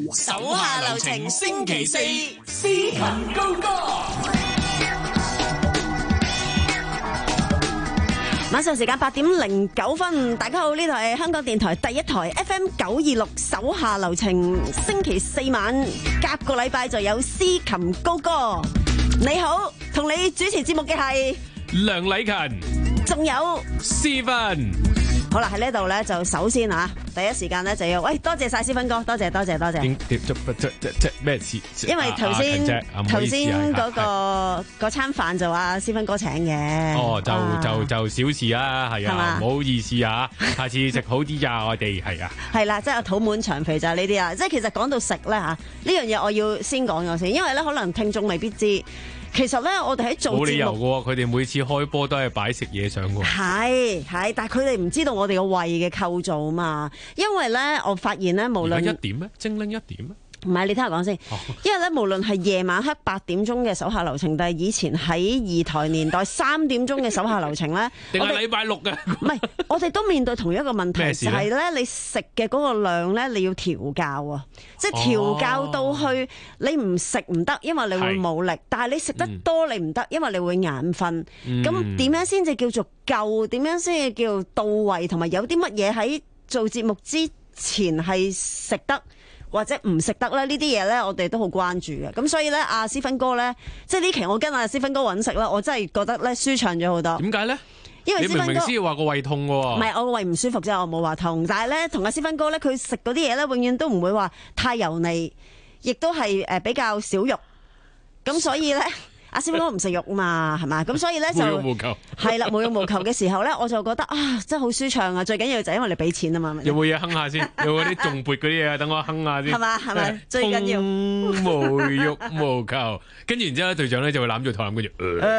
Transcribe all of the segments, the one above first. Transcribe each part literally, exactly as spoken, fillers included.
手下留情，星期四司勤高歌。 晚上時間八點零九分，大家好，呢度係香港電台第一台 F M 九二六手下留情，星期四晚夾個禮拜就有司琴高歌。你好，同你主持節目嘅係梁禮勤， 仲有 Stephen。 好啦，喺呢度咧就首先啊，第一時間咧就要喂多謝晒Stephen哥，多謝多謝多謝。 點點即即即即咩事？ 因為頭先頭先嗰個嗰餐飯就話Stephen哥請嘅。 哦，就啊就就小事啊，係啊，唔好意思啊，下次食好啲呀，我哋係啊。 係啦，即係肚滿腸肥就係呢啲啊！即係其實講到食咧嚇，呢樣嘢我要先講咗先，因為咧可能聽眾未必知。其實咧，我哋喺做節目， 冇理由嘅喎，佢哋每次開波都係擺食嘢上嘅。 係係，但係佢哋唔知道我哋個胃嘅構造啊嘛。因為咧，我發現咧，無論一點咩，精靈一點咩？ 唔係，你聽我講先。 哦、 因為咧，無論係夜晚黑八點鐘嘅手下留情，定係以前喺二台年代三點鐘嘅手下留情咧， 定係禮拜六嘅？ 唔係，我哋都面對同一個問題，就係咧，你食嘅嗰個量咧，你要調教啊，即係調教到去，你唔食唔得，因為你會冇力；但係你食得多，你唔得，因為你會眼瞓。咁點樣先至叫做夠？點樣先至叫到位？同埋有啲乜嘢喺做節目之前係食得？或者唔食得咧，呢啲嘢咧，我哋都好關注嘅。咁所以咧，阿思芬哥咧，即係呢期我跟阿思芬哥揾食啦，我真係覺得咧舒暢咗好多。 點解咧？ 因為思芬哥你明明先話個胃痛喎。 唔係，我個胃唔舒服啫，我冇話痛。但係咧，同阿思芬哥咧，佢食嗰啲嘢咧，永遠都唔會話太油膩，亦都係誒比較少肉。咁所以咧。阿師傅唔食肉嘛，係嘛？咁所以咧就無欲無求係啦，無欲無求嘅時候咧，我就覺得啊，真係好舒暢啊！最緊要就係因為你俾錢啊嘛。 有冇嘢哼下先？有嗰啲重撥嗰啲嘢啊？等我哼下先。 係嘛係咪？最緊要無欲無求，跟住然之後咧，隊長咧就會攬住肚腩跟住。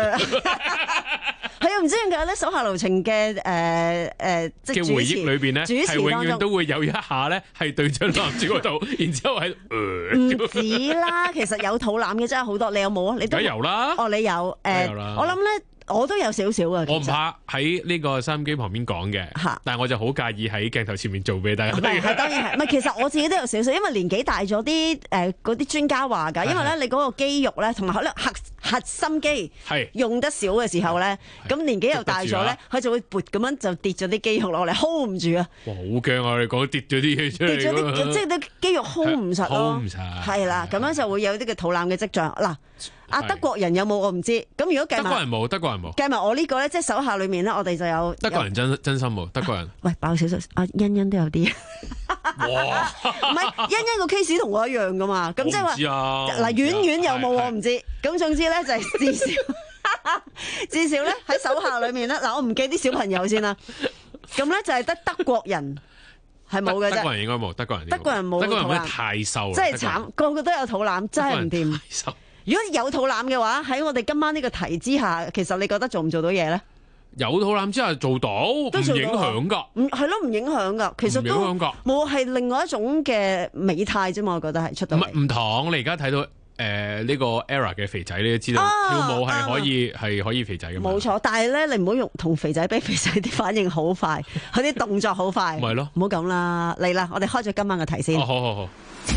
係啊，唔知點解咧，手下留情嘅誒誒即係嘅回憶裏邊咧，係永遠都會有一下咧，係隊長攬住個肚，然之後喺唔止啦，其實有肚腩嘅真係好多。你有冇啊？你都有啦。 哦，你有誒？我諗咧。我都有少少啊， 我唔怕喺呢個收音機旁邊講嘅，但係我就好介意喺鏡頭前面做俾大家睇。 係當然係，唔係其實我自己都有少少，因為年紀大咗啲誒嗰啲專家話㗎，因為咧你嗰個肌肉咧同埋可能核核心肌用得少嘅時候咧，咁年紀又大咗咧，佢就會撥咁樣就跌咗啲肌肉落嚟 hold 唔住啊！ 哇，好驚啊！你講跌咗啲嘢出嚟， 跌咗啲即係啲肌肉 hold 唔實咯 ，hold 唔實係啦，咁樣就會有啲嘅肚腩嘅跡象嗱。阿德國人有冇我唔知，咁如果計埋德國人冇，德國人冇， 計埋我呢個咧，即係手下裏面咧，我哋就有德國人真真心冇，德國人。 喂，爆少少，阿欣欣都有啲。哇！唔係欣欣個 case 同我一樣噶嘛，咁即係話嗱，婉婉有冇我唔知，咁總之咧就係至少至少咧喺手下裏面咧，嗱我唔記啲小朋友先啦，咁咧就係得德國人。係冇嘅啫， 德國人應該冇，德國人德國人冇， 德國人咩太瘦， 真係慘，個個都有肚腩，真係唔掂。如果有肚腩嘅話，喺我哋今晚呢個題之下，其實你覺得做唔做到嘢咧？ 有肚腩之下做到，唔影響噶， 唔係咯，唔影響噶，其實都冇係另外一種嘅美態啫嘛，我覺得係出到嚟。 唔唔同，你而家睇到。誒呢、呃這個 Era 嘅肥仔，你都知道、啊、跳舞係可以係、啊、可以肥仔嘅嘛？ 冇錯，但係咧你唔好用同肥仔比，肥仔啲反應好快，佢啲動作好快。 咪咯， 唔好咁啦，嚟啦，我哋開咗今晚嘅題先。 哦，好好好。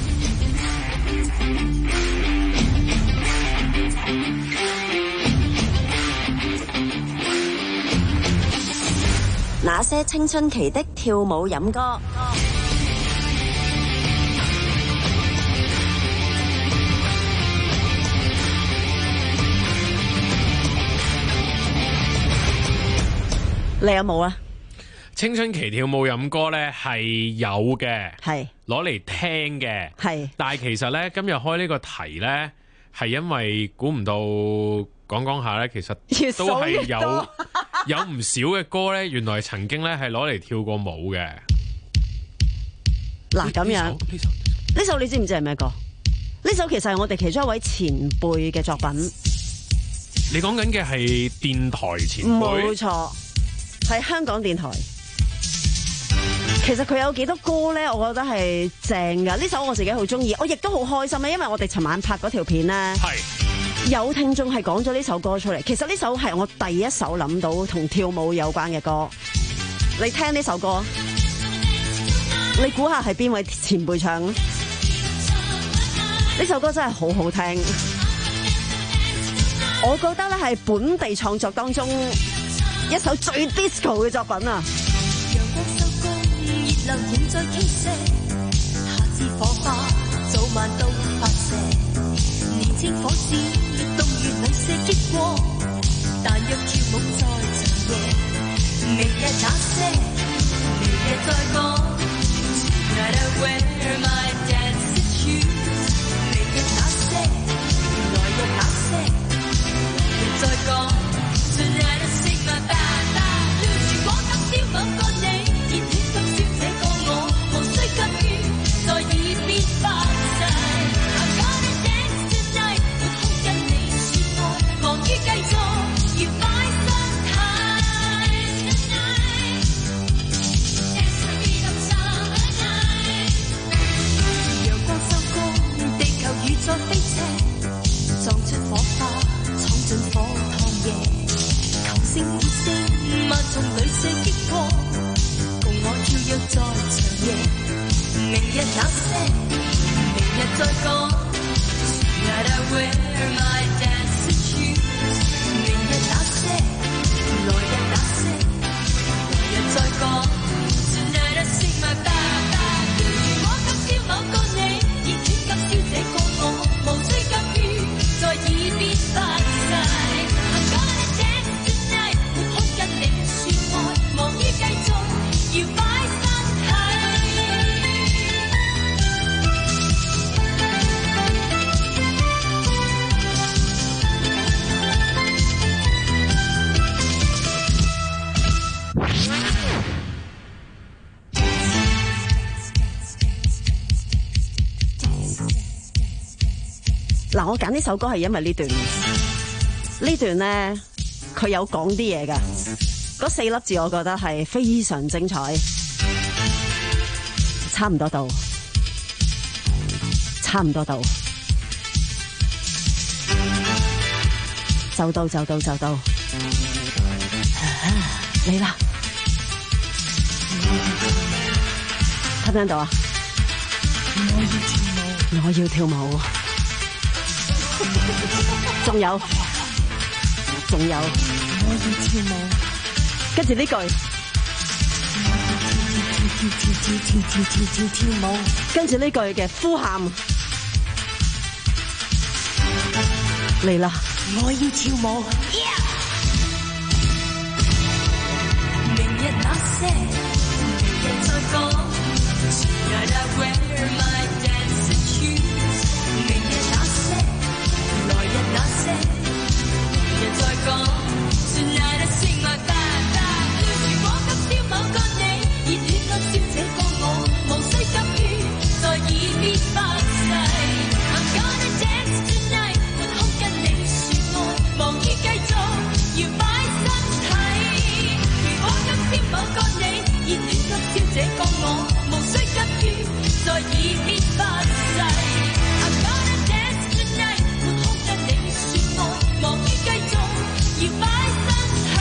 那些青春期的跳舞飲歌。你有冇啊？ 青春期跳舞飲歌咧係有嘅， 係攞嚟聽嘅， 係。但係其實咧今日開呢個題咧，係因為估唔到講講下咧，其實都係有有唔少嘅歌咧，原來曾經咧係攞嚟跳過舞嘅。 嗱咁樣，呢首呢首你知唔知係咩歌？呢首其實係我哋其中一位前輩嘅作品。 你講緊嘅係電台前輩？ 冇錯。係香港電台，其實佢有幾多歌咧？我覺得係正噶。呢首我自己好中意，我亦都好開心啊！因為我哋尋晚拍嗰條片咧，係有聽眾係講咗呢首歌出嚟。其實呢首係我第一首諗到同跳舞有關嘅歌。你聽呢首歌，你估下係邊位前輩唱？ 呢首歌真係好好聽，我覺得咧係本地創作當中一首最 disco 嘅作品啊！ 陽光收工，熱流仍在傾瀉，夏至火花早晚都發射，年青火箭動如旅射激光，但若跳舞在長夜，明日那些，明日再講。Tonight I wear my dancing shoes， 明日那些，來日那些，來日再講。Tonight I sing my bad bad blues， 如果今宵某個你，熱戀今宵這個我，無需急於在耳邊發誓。I'm gonna dance tonight， 沒空跟你説愛，忙於繼續搖擺身體。陽光收工，地球如在飛車，撞出火花，闖進火燙夜。球星呼聲，萬重旅射激光，共我跳躍在長夜。明日那些，明日再講。Tonight I wear my dancing shoes， 明日那些，來日那些，來日再講。Tonight I sing my bad bad blues， 如果今宵某個你，熱戀今宵這個我，無需急於在耳邊發誓。I'm gonna dance tonight， 沒空跟你説愛，忙於繼續搖擺身體。 嗱，我揀呢首歌係因為呢段，呢段咧佢有講啲嘢㗎，嗰四粒字我覺得係非常精彩，差唔多到，差唔多到，就到就到就到，嚟啦，聽唔聽到啊？我要跳舞。仲有，仲有，我要跳舞。跟住呢句，跳跳跳跳跳跳跳跳舞。跟住呢句嘅呼喊，嚟啦！我要跳舞。Yeah! 明日那些，明日再講。Tonight I wear my dancing shoes， 明日那些，來日那些，來日再講。Tonight I sing my bad bad blues， 如果今宵某個你，熱戀今宵這個我，無需急於在耳邊發誓。I'm gonna dance tonight， 沒空跟你説愛，忙於繼續搖擺身體。如果今宵某個你，熱戀今宵這個我，無需急於在耳邊發誓。I'm gonna dance tonight， 沒空跟你説愛，忙於繼續搖擺身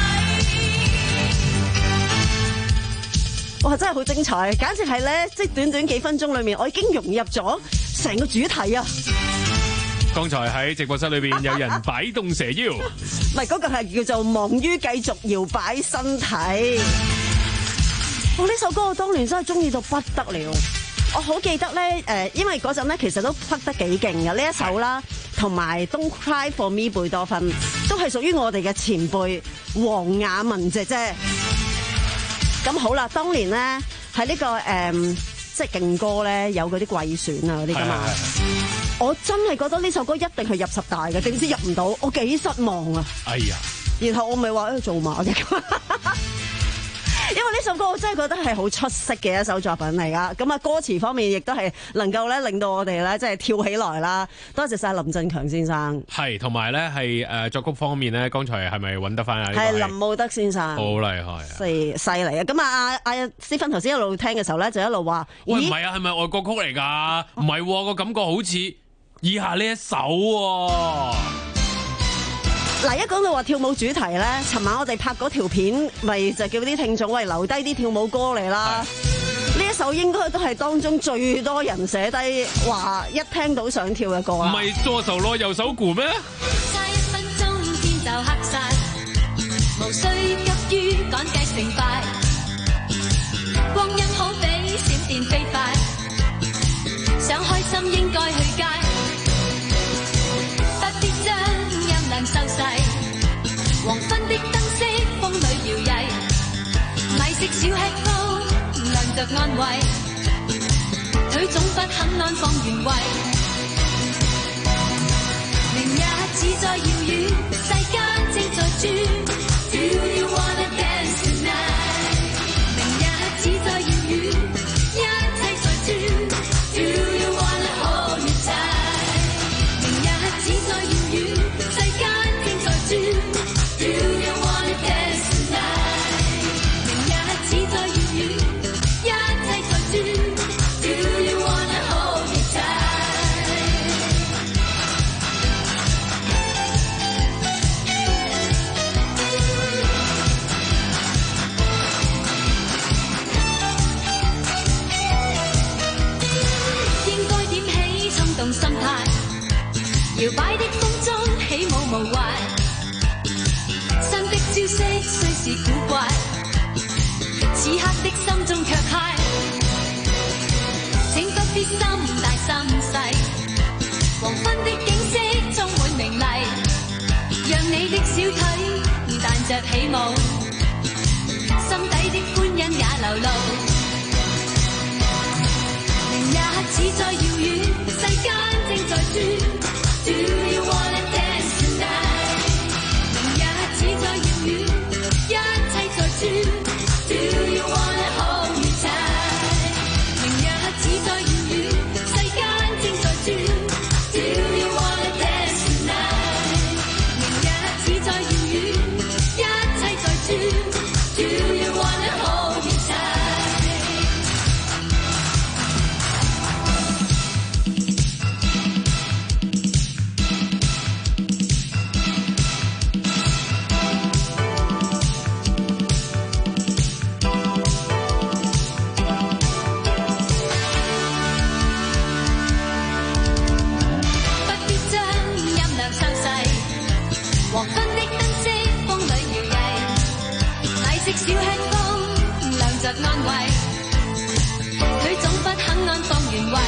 體。哇！真係好精彩，簡直係咧，即係短短幾分鐘裏面，我已經融入咗成個主題啊！ 剛才喺直播室裏邊有人擺動蛇腰， 唔係嗰個係叫做忙於繼續搖擺身體。我呢首歌我當年真係中意到不得了，我好記得咧，誒，因為嗰陣咧其實都拍得幾勁嘅呢一首啦，同埋 Don't Cry For Me 貝多芬都係屬於我哋嘅前輩黃雅文姐姐。咁好啦，當年咧喺呢個誒、嗯、即係勁歌咧有嗰啲季選啊嗰啲噶嘛，我真係覺得呢首歌一定係入十大嘅，點知入唔到，我幾失望啊！哎呀，然後我咪話誒做馬嘅。因為呢首歌我真係覺得係好出色嘅一首作品嚟噶，咁啊歌詞方面亦都係能夠咧令到我哋咧即係跳起來啦。多謝晒林振強先生，係同埋咧係誒作曲方面咧，剛才係咪揾得翻啊？ 係林慕德先生，好厲害啊，犀犀利啊！咁啊阿思芬頭先一路聽嘅時候咧，就一路話：喂，唔係啊，係咪外國曲嚟㗎？唔係個感覺好似以下呢一首喎。嗱，一講到話跳舞主題咧，尋晚我哋拍嗰條片，咪就叫啲聽眾喂留低啲跳舞歌嚟啦。呢一一首應該都係當中最多人寫低話一聽到想跳嘅歌啦。 唔係左手攞右手鼓咩？ 差一分鐘天就黑晒，無需急於趕計成敗，光陰好比閃電飛快，想開心應該去街，不必將音量收細，黃昏的燈飾風裏搖曳，米食小吃糕亮着安慰，腿總不肯安放原位，明日只在遙遠，世間正在轉。Do you wanna dance tonight？ 明日只在遙遠，一切在轉。Do you wanna hold me tight？ 明日只在遙遠，世間正在轉。Do you wanna dance tonight？ 明日只在遙遠，一切在轉。Do you wanna hold me tight？ 應該點起衝動心態，搖擺的風中起舞無壞，新的招式雖是古怪，此刻的心中卻嗨，請不必心大心細，黃昏的景色充滿明麗，讓你的小腿彈着起舞，心底的歡欣也流露，明日只在遙遠，世間正在轉。Do you wanna dance tonight？ 明日只在遙遠，一切在轉。Do you wanna hold me tight？ 明日只在遙遠，世間正在轉。Do you wanna dance tonight？ 明日只在遙遠，一切在轉。Do you wanna hold me tight？不必將音量收細，黃昏的燈飾風裏搖曳，米食小吃糕亮着安慰，腿總不肯安放原位，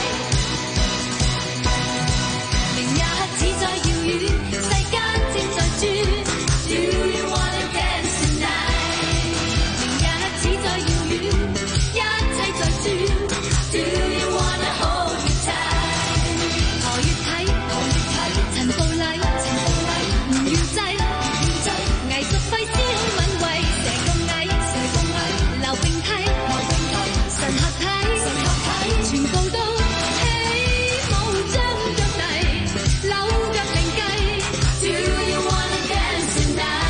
明日只在遙遠，世間正在轉。Do you wanna dance tonight？ 明日只在遙遠，一切在轉。Do you wanna hold me tight？ 何月睇，何月睇，陳步禮，陳步禮，唔願制，唔願制，藝術費思好敏慧，蛇咁矮，蛇咁矮，溜並梯，溜並梯，神合體，神合體，全部都起舞將腳遞，扭腳另計。Do you wanna dance tonight？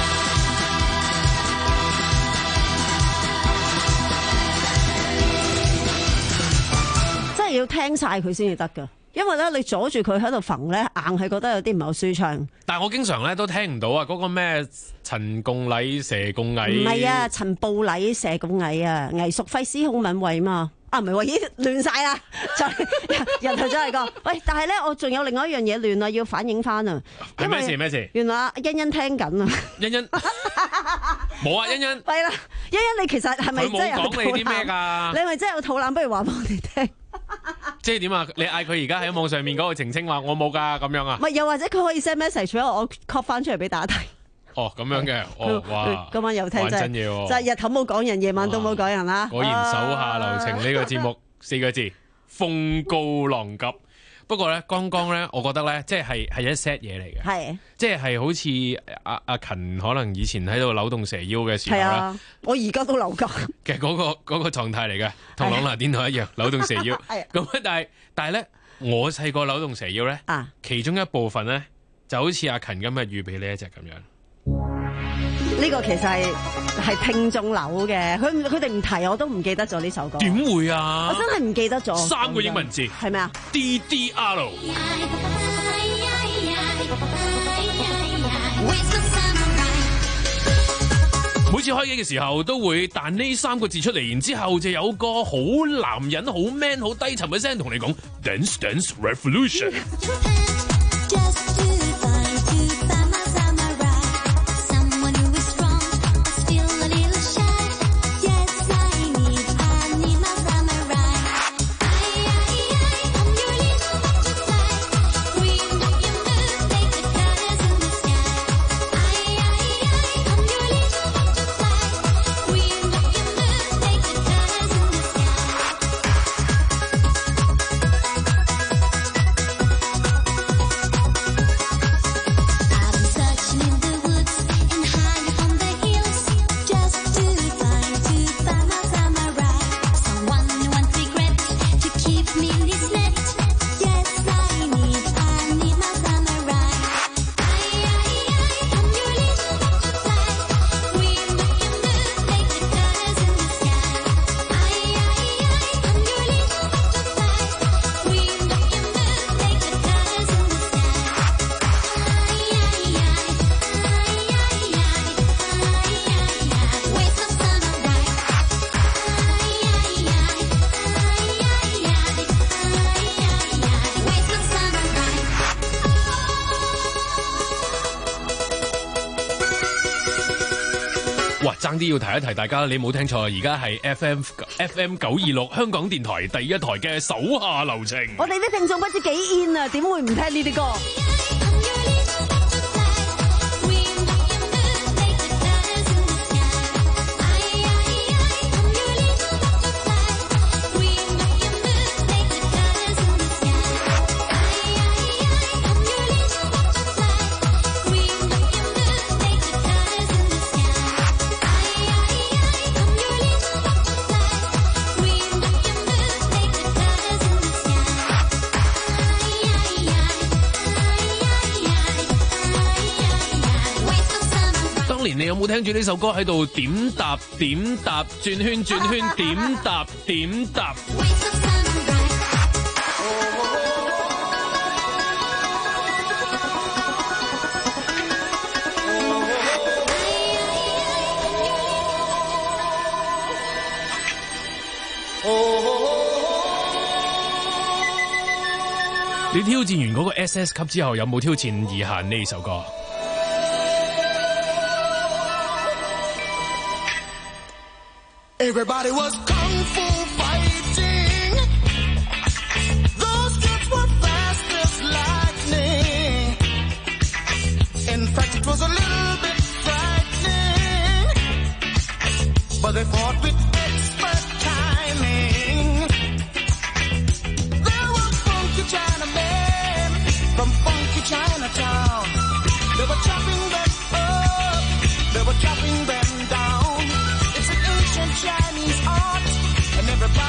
真係要聽晒佢先至得㗎，因為咧你阻住佢喺度揈咧，硬係覺得有啲唔係好舒暢。 但係我經常咧都聽唔到啊！嗰個咩陳共禮蛇共蟻？ 唔係啊，陳步禮蛇咁矮啊，藝術費思孔敏慧嘛。啊，唔係喎，咦亂晒啦！就人頭真係個喂，但係咧我仲有另外一樣嘢亂啊，要反映翻啊。 係咩事咩事？ 原來欣欣聽緊啊！ 欣欣冇啊！欣欣係啦，欣欣你其實係咪佢真係有冇講你啲咩㗎？ 你係咪真係有肚腩？不如話俾我哋聽。 即係點啊？你嗌佢而家喺網上面嗰個澄清話我冇㗎咁樣啊？ 唔係，又或者佢可以 send message 俾我，我 copy 翻出嚟俾大家睇。 哦，咁樣嘅，哦，哇！ 今晚有聽真真嘢喎， 就係日頭冇講人，夜晚都冇講人啦。 果然手下留情呢個節目四個字，風高浪急。不過咧，剛剛咧，我覺得咧，即係係一 set 嘢嚟嘅， 係即係係好似阿阿勤可能以前喺度扭動蛇腰嘅時候咧， 啊，我而家都扭緊嘅嗰個嗰個狀態嚟嘅，同朗拿甸台一樣扭動蛇腰。咁但係但係咧，我細個扭動蛇腰咧， 啊， 其中一部分咧就好似阿勤今日預備呢一隻咁樣。 呢個其實係係聽眾扭嘅，佢佢哋唔提我都唔記得咗呢首歌。 點會啊？ 我真係唔記得咗。 三個英文字係咩啊 ？D D R。 每次開機嘅時候都會彈呢三個字出嚟，然之後就有個好男人、好 man、好低沉嘅聲同你講 Dance Dance Revolution。爭啲要提一提大家，你冇聽錯，而家係 F M F M 九二六香港電台第一台嘅手下留情。 我哋啲聽眾不知幾 in 啊，點會唔聽呢啲歌？ 你有冇聽住呢首歌喺度點搭點搭轉圈轉圈點搭點搭？你挑戰完嗰個 S S 級之後，有冇挑戰以下呢首歌？ Everybody was kung fu fighting. Those kids were fast as lightning. In fact, it was a little bit frightening. But they fought with expert timing. There were funky Chinamen from funky Chinatown. They were chopping them up. They were chopping them down. Chinese art, and everybody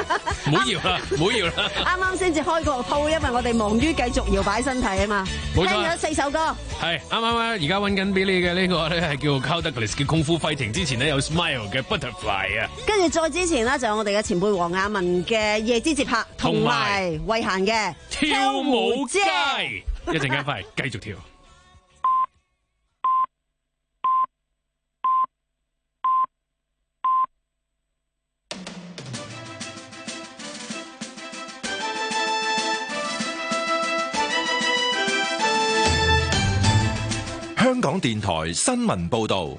唔好搖啦，唔好搖啦。 啱啱先至開個鋪，因為我哋忙於繼續搖擺身體啊嘛。 冇錯， 聽咗四首歌。 係啱啱咧，而家揾緊俾你嘅呢個咧係叫做 Carl Douglas 嘅功夫 fighting， 之前咧有 Smile 嘅 Butterfly 啊。 跟住再之前呢，就有我哋嘅前輩黃雅文嘅夜之節拍，同埋慧嫻嘅跳舞街。一陣間翻嚟繼續跳。 香港電台新聞報道，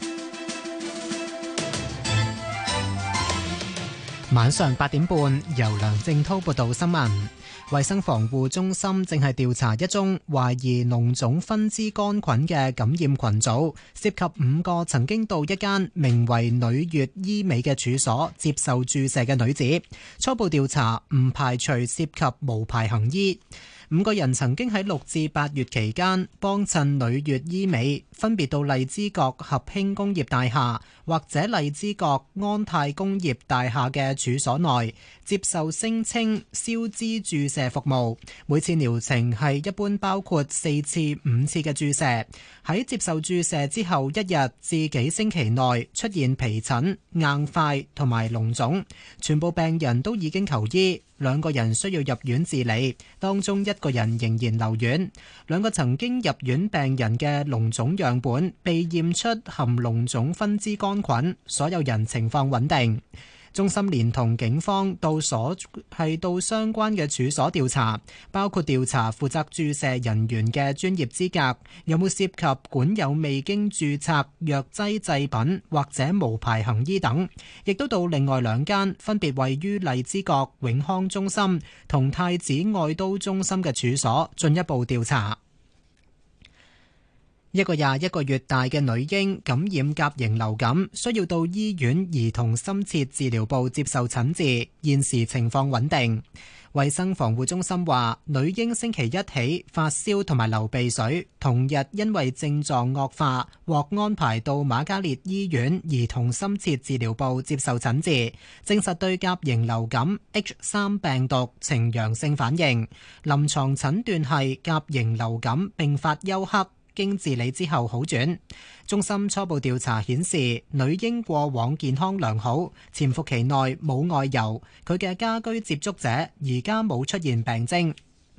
晚上八點半，由梁正滔報道新聞。衛生防護中心正係調查一宗懷疑膿腫分支桿菌嘅感染群組，涉及五個曾經到一間名為女悅醫美嘅處所接受注射嘅女子。初步調查唔排除涉及無牌行醫。五個人曾經喺六至八月期間幫襯女悅醫美，分別到荔枝角合興工業大廈或者荔枝角安泰工業大廈嘅處所內接受聲稱消脂注射服務。每次療程係一般包括四次、五次嘅注射。喺接受注射之後一日至幾星期內出現皮疹、硬塊同埋膿腫，全部病人都已經求醫。兩個人需要入院治理，當中一個人仍然留院。兩個曾經入院病人嘅膿腫樣本被驗出含膿腫分支桿菌，所有人情況穩定。中心連同警方到所係到相關嘅處所調查，包括調查負責注射人員嘅專業資格，有冇涉及管有未經註冊藥劑製品或者無牌行醫等，亦都到另外兩間分別位於荔枝角永康中心同太子愛都中心嘅處所進一步調查。一個廿一個月大嘅女嬰感染甲型流感，需要到醫院兒童深切治療部接受診治，現時情況穩定。衛生防護中心話，女嬰星期一起發燒同埋流鼻水，同日因為症狀惡化，獲安排到瑪嘉烈醫院兒童深切治療部接受診治，證實對甲型流感 H 三 病毒呈陽性反應，臨床診斷係甲型流感併發休克。經治理之後好轉。中心初步調查顯示，女嬰過往健康良好，潛伏期內冇外遊，佢嘅家居接觸者而家冇出現病徵。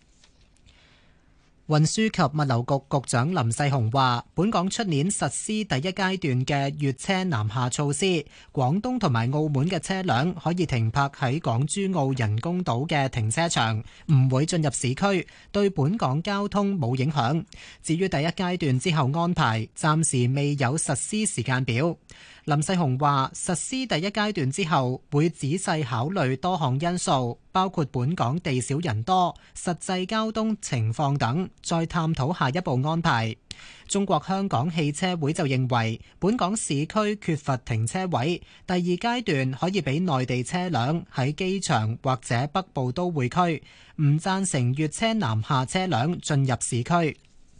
運輸及物流局局長林世雄話，本港出年實施第一階段嘅粵車南下措施，廣東同埋澳門嘅車輛可以停泊喺港珠澳人工島嘅停車場，唔會進入市區，對本港交通冇影響。至於第一階段之後安排，暫時未有實施時間表。林世雄話，實施第一階段之後，會仔細考慮多項因素，包括本港地少人多、實際交通情況等，再探討下一步安排。中國香港汽車會就認為，本港市區缺乏停車位，第二階段可以俾內地車輛喺機場或者北部都會區，唔贊成粵車南下車輛進入市區。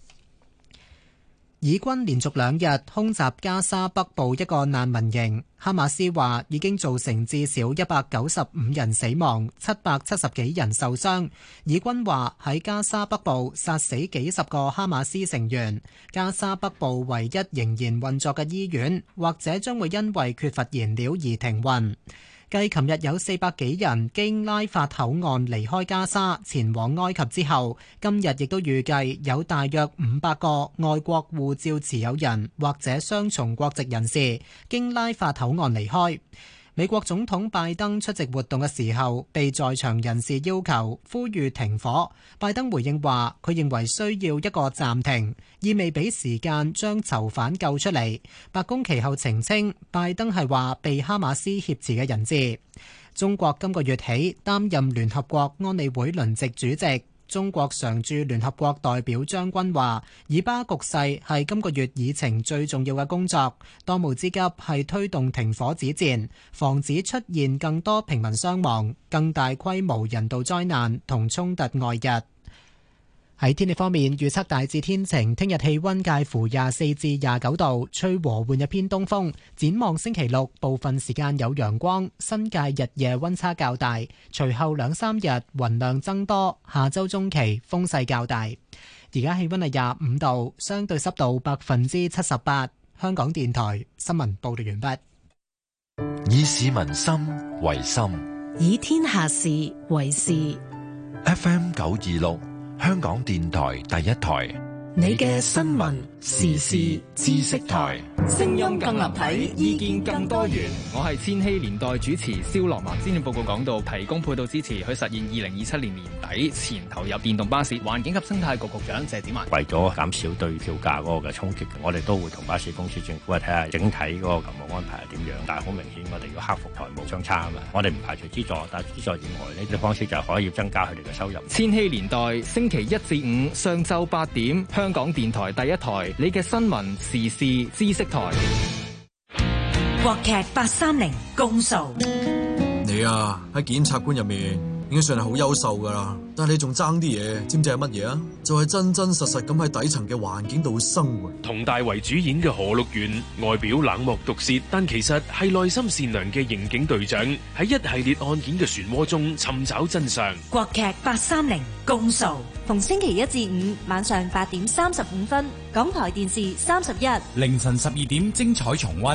以軍連續兩日空襲加沙北部一個難民營，哈馬斯話已經造成至少一百九十五人死亡，七百七十幾人受傷。以軍話喺加沙北部殺死幾十個哈馬斯成員。加沙北部唯一仍然運作嘅醫院，或者將會因為缺乏燃料而停運。繼琴日有四百幾人經拉法口岸離開加沙前往埃及之後，今日亦都預計有大約五百個外國護照持有人或者雙重國籍人士經拉法口岸離開。美國總統拜登出席活動嘅時候，被在場人士要求呼籲停火。拜登回應話，佢認為需要一個暫停，意味俾時間將囚犯救出嚟。白宮其後澄清，拜登係話被哈馬斯挾持嘅人質。中國今個月起擔任聯合國安理會輪值主席。中國常駐聯合國代表張軍話，以巴局勢係今個月議程最重要嘅工作，當務之急係推動停火止戰，防止出現更多平民傷亡、更大規模人道災難同衝突外溢。 喺天氣方面，預測大致天晴，聽日氣溫介乎廿四至廿九度，吹和緩一偏東風。展望星期六，部分時間有陽光，新界日夜溫差較大。隨後兩三日雲量增多，下周中期風勢較大。而家氣溫係廿五度，相對濕度百分之七十八。香港電台新聞報道完畢。 以市民心為心， 以天下事為事。 F M 九二六。香港電台第一台， 你嘅新聞時事知識台， 聲音更立體，意見更多元。 我係千禧年代主持蕭樂文。施政報告講到提供配套支持，去實現二零二七年年底前投入電動巴士。環境及生態局局長謝展寰， 為咗減少對票價嗰個嘅衝擊，我哋都會同巴士公司、政府係睇下整體嗰個服務安排係點樣。但係好明顯，我哋要克服財務相差啊嘛。我哋唔排除資助，但係資助以外呢啲方式就可以增加佢哋嘅收入。 千禧年代星期一至五上晝八點，香港電台第一台，你嘅新聞時事知識台。 國劇八三零公訴， 你啊喺檢察官入面已經算係好優秀噶啦，但係你仲爭啲嘢，知唔知係乜嘢啊？就係真真實實咁喺底層嘅環境度生活。 佟大為主演嘅何陸源，外表冷漠毒舌，但其實係內心善良嘅刑警隊長，喺一系列案件嘅漩渦中尋找真相。 國劇八三零公訴， 逢星期一至五晚上八點三十五分，港台電視三十一， 凌晨十二點精彩重溫。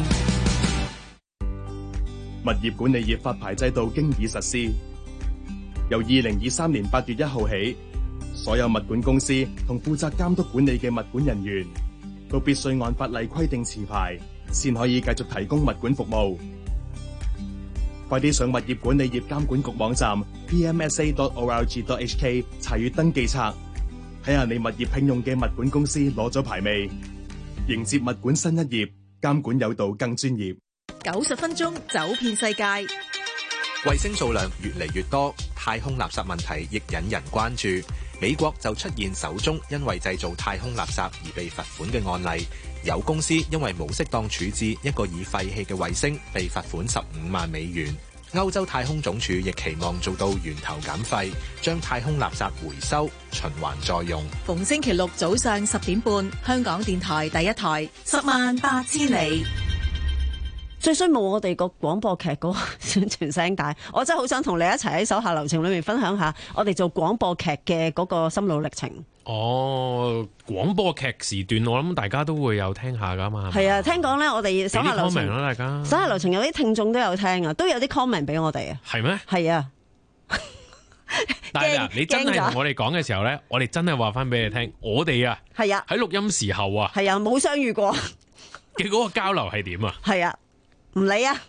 物業管理業發牌制度經已實施，由二零二三年八月一號起，所有物管公司同負責監督管理嘅物管人員都必須按法例規定持牌，先可以繼續提供物管服務。快啲上物業管理業監管局網站 p m s a dot o r g dot h k 查閱登記冊，睇下你物業聘用嘅物管公司攞咗牌未？迎接物管新一頁，監管有道更專業。 九十分鐘走遍世界。 衛星數量越嚟越多，太空垃圾問題亦引人關注。美國就出現首宗因為製造太空垃圾而被罰款嘅案例，有公司因為冇適當處置一個已廢棄嘅衛星，被罰款十五萬美元。歐洲太空總署亦期望做到源頭減廢，將太空垃圾回收、循環再用。 逢星期六早上十點半，香港電台第一台，十萬八千里。 最衰冇我哋個廣播劇嗰個宣傳聲帶，我真係好想同你一齊喺手下留情裏面分享下我哋做廣播劇嘅嗰個心路歷程。 哦，廣播劇時段我諗大家都會有聽下噶嘛。係啊，聽講咧我哋手下留情啦，大家手下留情有啲聽眾都有聽啊，都有啲 comment 俾我哋啊。 係咩？ 係啊。 但係啊，你真係同我哋講嘅時候咧，我哋真係話翻俾你聽，我哋啊係啊喺錄音時候啊係啊冇相遇過嘅嗰個交流係點啊？ 係啊。唔理啊！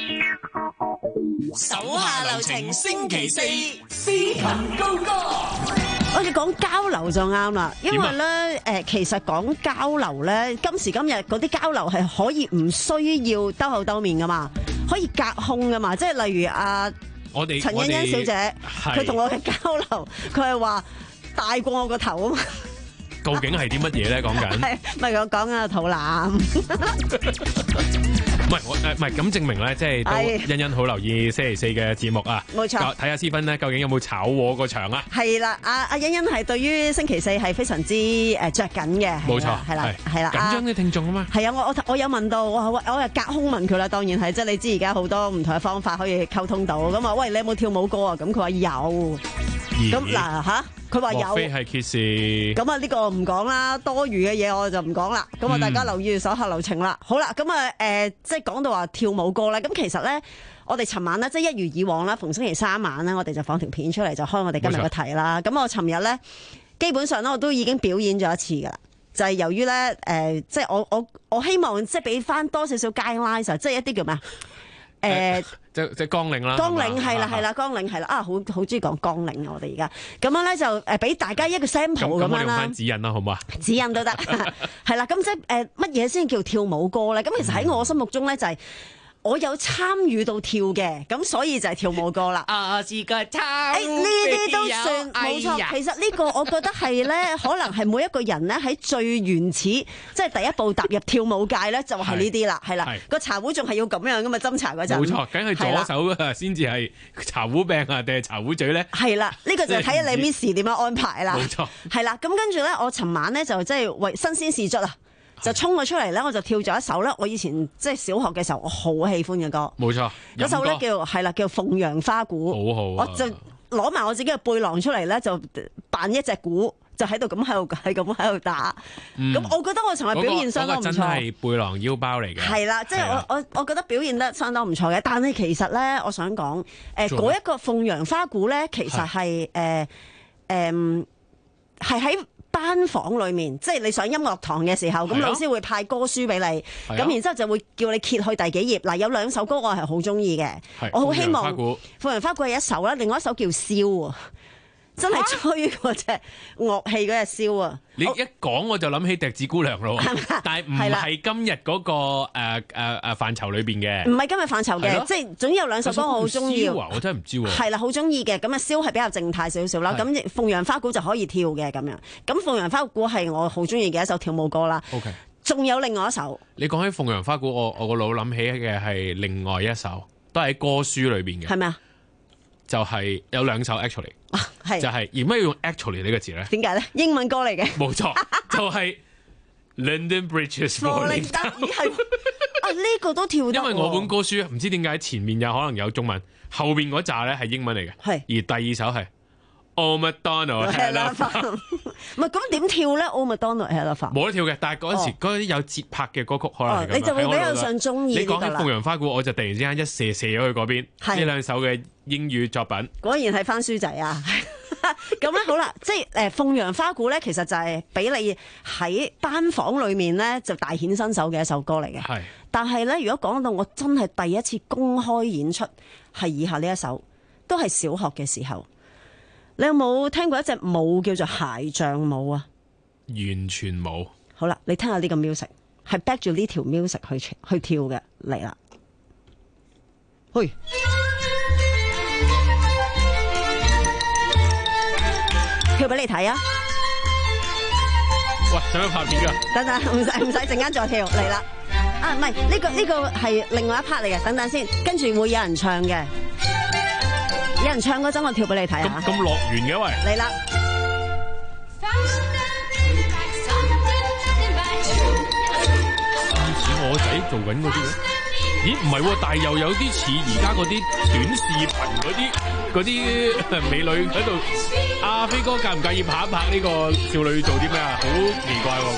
手下留情，星期四司琴高歌。 我哋講交流就啱啦，因為咧誒、呃，其實講交流咧，今時今日嗰啲交流係可以唔需要兜口兜面噶嘛，可以隔空噶嘛，即係例如阿我哋陳欣欣小姐，佢同我嘅交流，佢係話大過我個頭啊嘛。 究竟係啲乜嘢咧？講緊係咪我講啊肚腩？ 唔係我誒，唔係咁證明咧，即係都欣欣好留意星期四嘅節目啊。 冇錯， 睇下思芬咧，究竟有冇炒我個場啊？ 係啦，阿阿欣欣係對於星期四係非常之誒著緊嘅。 冇錯， 係啦，係啦， 緊張啲聽眾啊嘛。 係啊，我我我有問到，我我我又隔空問佢啦，當然係，即係你知而家好多唔同嘅方法可以溝通到。咁啊，喂，你有冇跳舞歌啊？咁佢話有。咁嗱吓，佢話有。 莫非係揭示？ 咁啊，呢個唔講啦，多餘嘅嘢我就唔講啦。咁啊，大家留意手下留情啦。好啦，咁啊誒，即係講到話跳舞歌咧，咁其實咧，我哋尋晚咧，即係一如以往啦，逢星期三晚咧，我哋就放條片出嚟，就開我哋今日嘅題啦。咁我尋日咧，基本上咧，我都已經表演咗一次噶啦，就係、是、由於咧誒，即係我我我希望即係俾翻多少少 guidelines，即係一啲叫咩啊？誒、呃， 即即綱領啦， 綱領係啦係啦，綱領係啦啊，好好中意講綱領啊！我哋而家咁樣咧就誒俾大家一個 sample 咁樣啦。咁我用翻指引啦，好唔好啊？ 指引都得，係啦。咁即係誒乜嘢先叫跳舞歌咧？咁其實喺我心目中咧就係、是、 我有參與到跳嘅，咁所以就係跳舞歌啦。 啊，是個參誒呢啲都算冇錯。其實呢個我覺得係咧，可能係每一個人咧喺最原始，即係第一步踏入跳舞界咧，就係呢啲啦，係啦。個茶壺仲係要咁樣噶嘛，斟茶嗰陣。 冇錯，梗係左手啊，先至係茶壺柄啊，定係茶壺嘴咧？係啦，呢個就係睇下你 Miss 點樣安排啦。 冇錯，係啦。咁跟住咧，我尋晚咧就即係為新鮮事蹟啊！就衝咗出嚟咧，我就跳咗一首咧。我以前即係小學嘅時候，我好喜歡嘅歌。 冇錯， 嗰首咧叫係啦，叫《鳳陽花鼓》。 好好、啊。 我就攞埋我自己嘅背囊出嚟咧，就扮一隻鼓，就喺度咁喺度係咁喺度打。咁、嗯、我覺得我尋日表現相當唔錯。嗰個、真係背囊腰包嚟嘅。係啦，即係我我我覺得表現得相當唔錯嘅。但係其實咧，我想講誒嗰一個《鳳陽花鼓》咧，其實係誒誒係喺班房裏面，即係你上音樂堂嘅時候，咁老師會派歌書俾你，咁、啊、然之後就會叫你揭去第幾頁。嗱，有兩首歌我係好中意嘅，我好希望《鳳陽花鼓》係一首啦，另外一首叫《簫》啊，真係吹嗰隻樂器嗰隻簫啊！ 你一講我就諗起笛子姑娘咯，但係唔係今日嗰個誒誒誒範疇裏邊嘅，唔係今日範疇嘅，即係總之有兩首歌我好中意。 簫啊，我真係唔知喎。 係啦，好中意嘅，咁啊簫係比較靜態少少啦，咁鳳陽花鼓就可以跳嘅咁樣。咁鳳陽花鼓係我好中意嘅一首跳舞歌啦。 OK， 仲有另外一首。 你講起鳳陽花鼓，我我個腦諗起嘅係另外一首，都係喺歌書裏邊嘅。 係咪啊？ 就係、是、有兩首 actually，、啊、就係、是、而咩要用 actually 呢個字咧？ 點解咧？英文歌嚟嘅。 冇錯，就係、是、London Bridge is falling down。 係啊，呢、這個都跳得。 因為我本歌書唔知點解前面有可能有中文，後邊嗰紮咧係英文嚟嘅。係。而第二首係 Oh MacDonald had a farm。 唔係咁點跳咧 ？Oh MacDonald had a farm。 冇得跳嘅，但係嗰陣時嗰啲有節拍嘅歌曲可能係咁、哦、 你就會比較上中意。 你講起鳳陽花鼓，我就突然之間一射射咗去嗰邊。呢兩首嘅英語作品， 果然係翻書仔啊！咁咧好啦，即係誒鳳陽花鼓咧，其實就係俾你喺班房裏面咧就大顯身手嘅一首歌嚟嘅。係。但係咧，如果講到我真係第一次公開演出，係以下呢一首，都係小學嘅時候。你有冇聽過一隻舞叫做鞋匠舞啊？ 完全冇。 好啦，你聽下呢個 music， 係 back 住呢條 music 去去跳嘅，嚟啦，去。跳俾你睇啊！ 喂，想唔想拍片噶？ 等等，唔使唔使，陣間再跳嚟啦。啊，唔係呢個呢個係另外一 part 嚟嘅，等等先，跟住會有人唱嘅。有人唱嗰陣，我跳俾你睇下。 咁咁樂園嘅喂， 嚟啦！ 似我仔做緊嗰啲嘅？咦，唔係喎，但係又有啲似而家嗰啲短視頻嗰啲嗰啲美女喺度。阿飛哥介唔介意拍一拍呢個少女做啲咩啊？好奇怪喎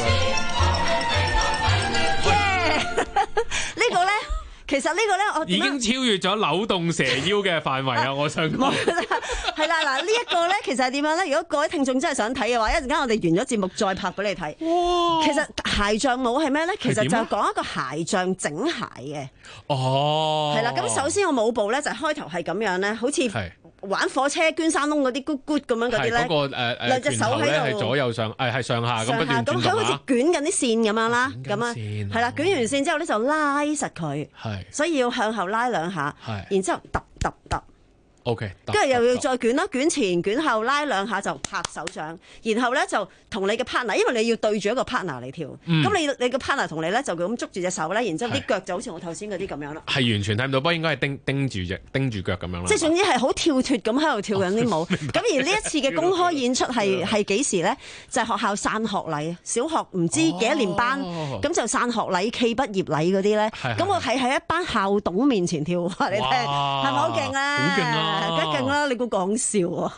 佢。 耶！呢個咧。其實呢個咧，我已經超越咗扭動蛇腰嘅範圍啊！我想講係啦，嗱呢一個咧，其實係點樣咧？如果各位聽眾真係想睇嘅話，一陣間我哋完咗節目再拍俾你睇。哇！其實鞋匠舞係咩咧？其實就講一個鞋匠整鞋嘅。哦，係啦。咁首先個舞步咧就開頭係咁樣咧，好似玩火車捐山窿嗰啲 good good 咁樣嗰啲咧。係嗰個誒誒， 兩隻手喺度，係左右上誒係上下咁不斷轉動啊。咁佢好似捲緊啲線咁樣啦，咁啊係啦，捲完線之後咧就拉實佢。所以要向後拉兩下，然之後揼揼揼 ，OK， 跟住又要再捲啦，捲前捲後拉兩下就拍手掌，然後咧就同你嘅 partner，因為你要對住一個 partner 嚟跳，咁、嗯、你你嘅 partner 同你咧就咁捉住隻手咧，然之後啲腳就好似我頭先嗰啲咁樣啦。 係完全睇唔到，不過應該係叮叮住隻叮住腳咁樣啦。 即係總之係好跳脫咁喺度跳緊啲舞。咁而呢一次嘅公開演出係係幾時咧？就係、是、學校散學禮，小學唔知幾多年班，咁、哦、就散學禮、暨畢業禮嗰啲咧。咁我係喺一班校董面前跳，你聽係咪好勁啊？ 好勁啊！ 梗係勁啦！你估講笑啊？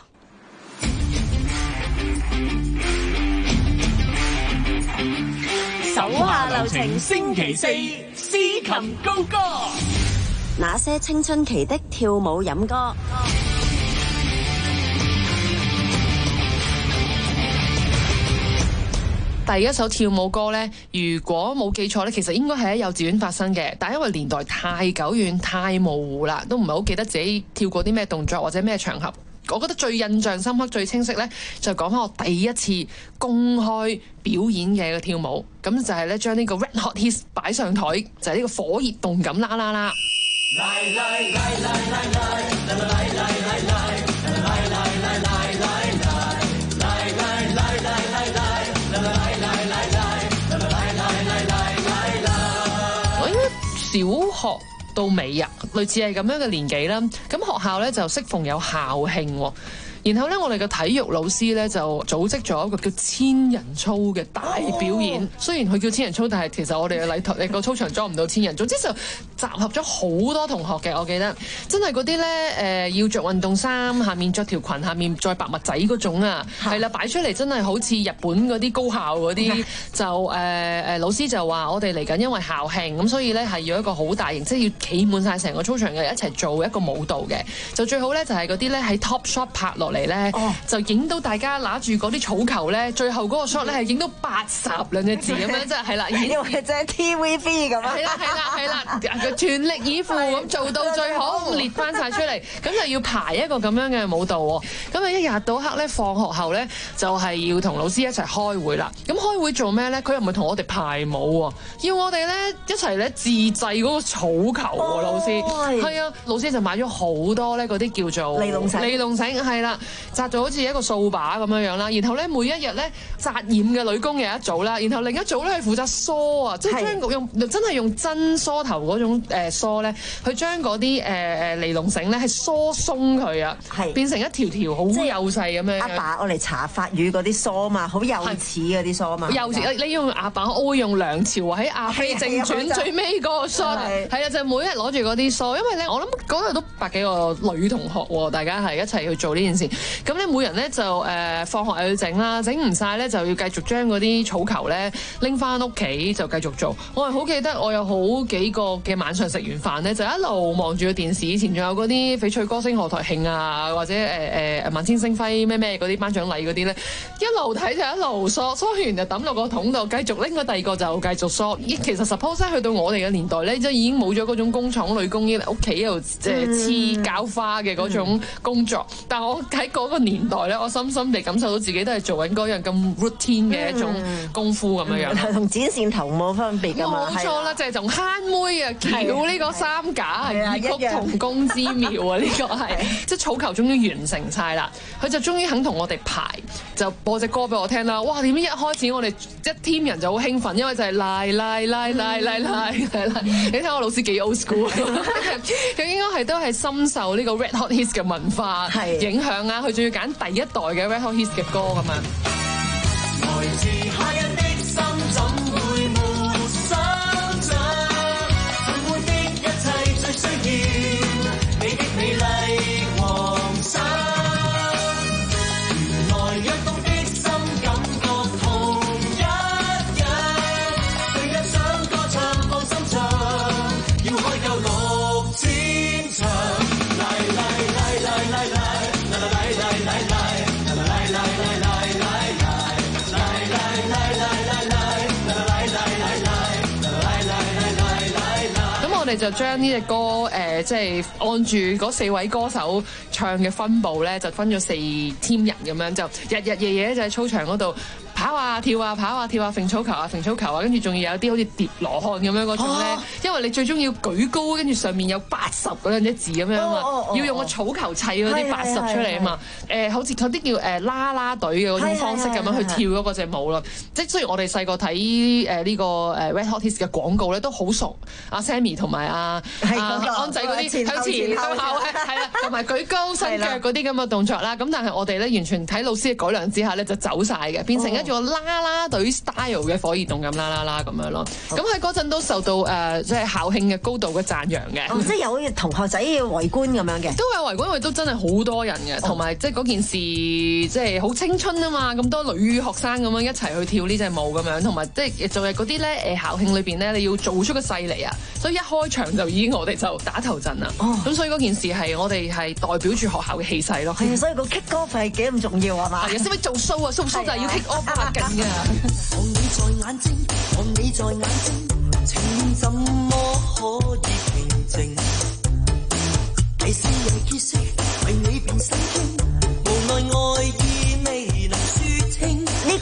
手下留情，星期四司琴高歌。 那些青春期的跳舞飲歌。 第一首跳舞歌呢，如果冇記錯呢，其實應該係喺幼稚園發生嘅，但係因為年代太久遠、太模糊啦，都唔係好記得自己跳過啲咩動作或者咩場合。我覺得最印象深刻、最清晰呢，就講翻我第一次公開表演嘅個跳舞，咁就係咧將呢個 Red Hot Hits 擺上台，就係、是、呢個火熱動感啦啦啦。 我應該小學到尾啊，類似係咁樣嘅年紀啦。咁學校咧就適逢有校慶喎。然後咧，我哋嘅體育老師咧就組織咗一個叫千人操嘅大表演。Oh. 雖然佢叫千人操，但係其實我哋嘅禮堂個操場裝唔到千人。總之就集合咗好多同學嘅，我記得真係嗰啲咧誒要着運動衫，下面着條裙，下面再白襪仔嗰種啊，係啦，擺出嚟真係好似日本嗰啲高校嗰啲。就誒誒、呃、老師就話我哋嚟緊因為校慶，咁所以咧係要一個好大型，即係要企滿晒成個操場嘅一齊做一個舞蹈嘅。就最好咧就係嗰啲咧喺 Top Shot 拍落嚟咧，哦、就影到大家拿住嗰啲草球咧，最後嗰個 shot 咧係影到八十兩隻字咁樣，即係係啦， 因為即係 T V B 咁啊， 係啦係啦係啦，全力以赴咁做到最好，列翻晒出嚟，咁就要排一個咁樣嘅舞蹈喎。咁啊一日到黑咧，放學後咧就係、是、要同老師一齊開會啦。咁開會做咩咧？佢又唔係同我哋排舞喎，要我哋咧一齊咧自製嗰個草球喎。哦、老師係啊，老師就買咗好多咧嗰啲叫做尼龍繩， 尼龍繩係啦。紮咗好似一個掃把咁樣樣啦，然後咧每一日咧紮染嘅女工有一組啦，然後另一組咧係負責梳啊，即係將用真係用真梳頭嗰種誒梳咧，去將嗰啲誒誒尼龍繩咧係梳鬆佢啊，變成一條條好幼細咁樣。 阿爸我嚟搽發乳嗰啲梳嘛，好幼齒嗰啲梳嘛。 幼齒，你用阿爸，我會用梁朝偉喺《阿飛正傳》最尾嗰個梳，係啊，就每一日攞住嗰啲梳，因為咧我諗嗰度都百幾個女同學喎，大家係一齊去做呢件事。咁咧每人咧就誒、呃、放學又要整啦，整唔晒咧就要繼續將嗰啲草球咧拎翻屋企就繼續做。我係好記得我有好幾個嘅晚上食完飯咧就一路望住個電視，以前仲有嗰啲翡翠歌星賀台慶啊，或者誒誒萬千星輝咩咩嗰啲頒獎禮嗰啲咧，一路睇就一路梳，梳完就抌落個桶度，繼續拎個第二個就繼續梳。其實 suppose 去到我哋嘅年代咧，即係已經冇咗嗰種工廠女工喺屋企度即係黐膠花嘅嗰種工作，嗯、但我喺嗰個年代咧，我深深地感受到自己都係做緊嗰樣咁 routine 嘅一種功夫咁樣樣， 同、嗯、剪線頭冇分別㗎嘛。 冇錯啦，就係同慳妹啊，翹呢個三架係異曲同工之妙啊！呢個係即係草球終於完成晒啦，佢就終於肯同我哋排，就播隻歌俾我聽啦。哇！點知一開始我哋一 team 人就好興奮，因為就係拉拉拉拉拉拉係啦。你睇我老師幾 old school，佢應該係都係深受呢個 Red Hot Hits 嘅文化影響啊！佢仲要揀第一代嘅 Red Hot Hits 嘅歌咁樣。來自他人的心怎會沒生長？愛的一切最需要你的美麗狂想。原來躍動的心感覺同一樣，每日想歌唱放心唱，要開夠六千場。來來來來來來來來來來來。我哋就將呢隻歌誒、呃，即係按住嗰四位歌手唱嘅分佈咧，就分咗四 team 人咁樣，就日日夜夜就喺操場嗰度跑啊跳啊跑啊跳啊揈草球啊揈草球啊，跟住仲要有啲好似疊羅漢咁樣嗰種咧，哦、因為你最終要舉高，跟住上面有八十嗰兩隻字咁樣啊嘛，哦哦、要用個草球砌嗰啲八十出嚟啊嘛，誒、呃、好似有啲叫誒啦啦隊嘅嗰種方式咁樣去跳咗嗰隻舞啦。即係雖然我哋細個睇誒呢個誒 Red Hot Hits 嘅廣告咧都好熟，阿 Sammy 同埋阿安仔嗰啲向前向後係啦，同埋舉高伸腳嗰啲咁嘅動作啦。咁但係我哋咧完全睇老師嘅改良之下咧就走晒嘅，變成一個啦啦隊 style 嘅火熱動感啦啦啦咁樣咯。咁喺嗰陣都受到誒即係校慶嘅高度嘅讚揚嘅。 哦，即係有同學仔要圍觀咁樣嘅。 都有圍觀，因為都真係好多人嘅，同埋即係嗰件事即係好青春啊嘛，咁多女學生咁樣一齊去跳呢隻舞咁樣，同埋即係仲係嗰啲咧誒校慶裏邊咧你要做出個勢嚟啊，所以一開場就已經我哋就打頭陣啦。哦，咁所以嗰件事係我哋係代表住學校嘅氣勢咯。 係啊，所以個 kick off 係幾咁重要係嘛？ 係啊，識唔識做 show 啊？show show 就係要 kick off 啊，勁㗎！ 看你在眼睛，看你在眼睛，情怎麼可以平靜？微笑夜結識，為你變心經，無奈愛意未能説清。 呢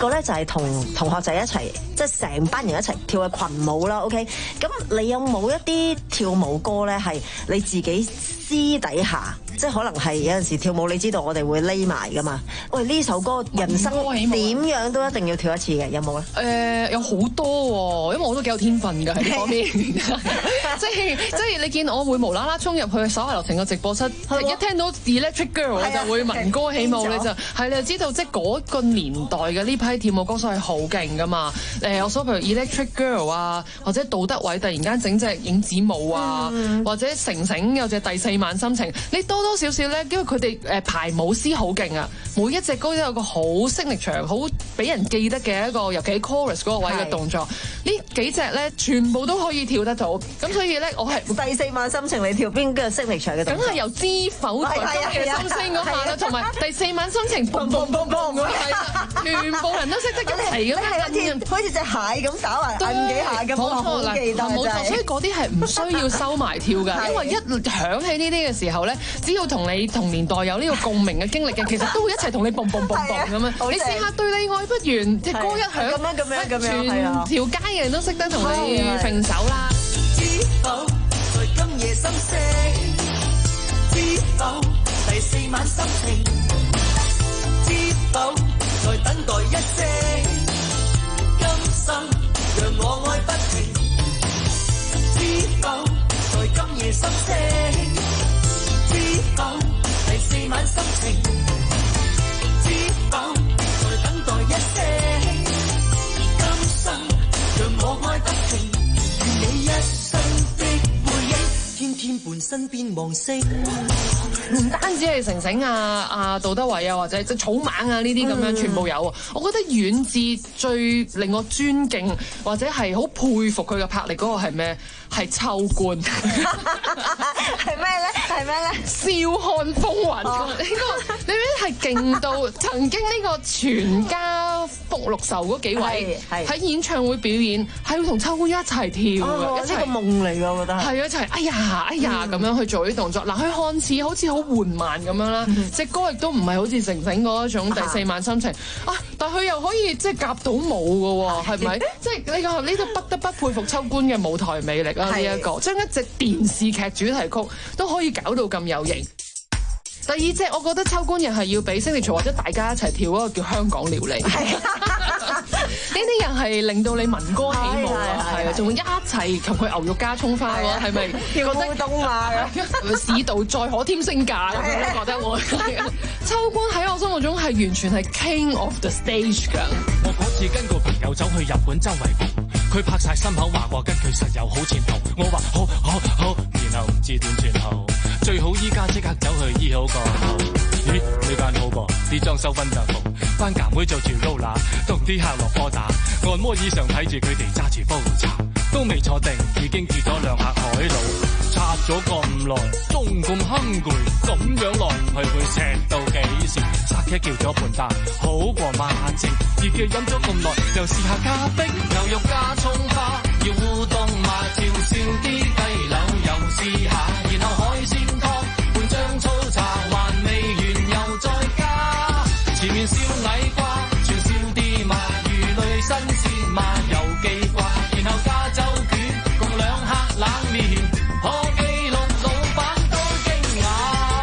個咧就係同同學仔一齊，即係成班人一齊跳嘅群舞啦。OK，咁你有冇一啲跳舞歌咧係你自己私底下？即係可能係有陣時跳舞，你知道我哋會匿埋噶嘛？喂，呢首歌人生點樣都一定要跳一次嘅，有冇咧？ 誒、呃，有好多喎、哦，因為我都幾有天分㗎喺呢方面。即係即係你見我會無啦啦衝入去手下留情嘅直播室，一聽到 Electric Girl 我就會聞歌起舞，你就係你就知道即係嗰個年代嘅呢批跳舞歌手係好勁㗎嘛。誒，我所譬如 Electric Girl 啊，或者杜德偉突然間整隻影子舞啊，嗯、或者成成有隻第四晚心情，你多多少少咧，因為佢哋誒排舞師好勁啊，每一隻歌都有個好 signature、好俾人記得嘅一個，尤其喺 chorus 嗰個位嘅動作，呢幾隻咧全部都可以跳得到。咁所以咧，我係第四晚心情你跳邊個 signature 嘅動作？ 梗係由知否台嘅心聲嗰下啦，同埋第四晚心情嘣嘣嘣嘣咁係，全部人都識得咁嚟咁樣， 好似隻蟹咁打埋摁幾下咁， 冇錯啦，冇錯。所以嗰啲係唔需要收埋跳㗎，因為一響起呢啲嘅時候咧，只要同你同年代有呢個共鳴嘅經歷嘅，其實都會一齊同你蹦蹦蹦蹦咁樣。你試下對你愛不完，隻歌一響， 咁樣咁樣咁樣， 全條街嘅人都識得同你揈手啦。 知否在今夜心聲？知否第四晚心情？知否在等待一些？今生讓我愛不停。知否在今夜心聲？知否第四晚心情？知否在等待一些？今生讓我愛不停，願你一生的背影，天天伴身邊望星。 唔單止係成成啊、啊杜德偉啊，或者即係草蜢啊呢啲咁樣，嗯、全部有。我覺得遠至最令我尊敬或者係好佩服佢嘅魄力嗰個係咩？係秋官。 係咩咧？係咩咧？ 笑看風雲。呢、哦這個你咩係勁到曾經呢個全家福祿壽嗰幾位喺演唱會表演，係要同秋官一齊跳嘅， 哦、 一齊個夢嚟㗎，我覺得係一齊。哎呀哎呀咁、嗯、樣去做啲動作。嗱，佢看似好似好緩慢咁樣啦，隻、嗯、歌亦都唔係好似成成嗰一種第四晚心情啊，但佢又可以即係夾到舞嘅喎，係咪？即係呢個呢度不得不佩服秋官嘅舞台魅力啦！呢一個將一隻電視劇主題曲都可以搞到咁有型。第二隻我覺得秋官又係要俾 signature 或者大家一齊跳嗰個叫香港料理。呢啲人係令到你聞歌起舞啊，係啊，仲會一齊同佢牛肉加葱花喎，係咪？ 跳烏冬啊， 市道再可添升價咁樣都覺得我。秋官喺我心目中係完全係 king of the stage 㗎。 我嗰次跟個朋友走去日本周圍蒲，佢拍晒心口話過跟佢實有好前途。我話好好好，然後唔知點轉好，最好依家即刻走去醫好個肚。咦，呢間好噃，啲裝修溫就好，班夾妹做住 roller，同啲客落波打，按摩椅上睇住佢哋揸住煲茶，都未坐定已經叫咗兩客海佬，拆咗咁耐，仲咁哼攰，咁樣來唔去會食到幾時？殺一叫咗半打，好過慢靜，熱嘅飲咗咁耐，就試下咖啡，牛肉加葱花，要烏冬麻椒燒啲雞柳又試下，然後海鮮湯半張粗茶，還未完又再加，前面燒矮瓜，全燒啲麻魚類新鮮麻油記掛，然後加州卷共兩客冷麵，可記錄老闆都驚訝。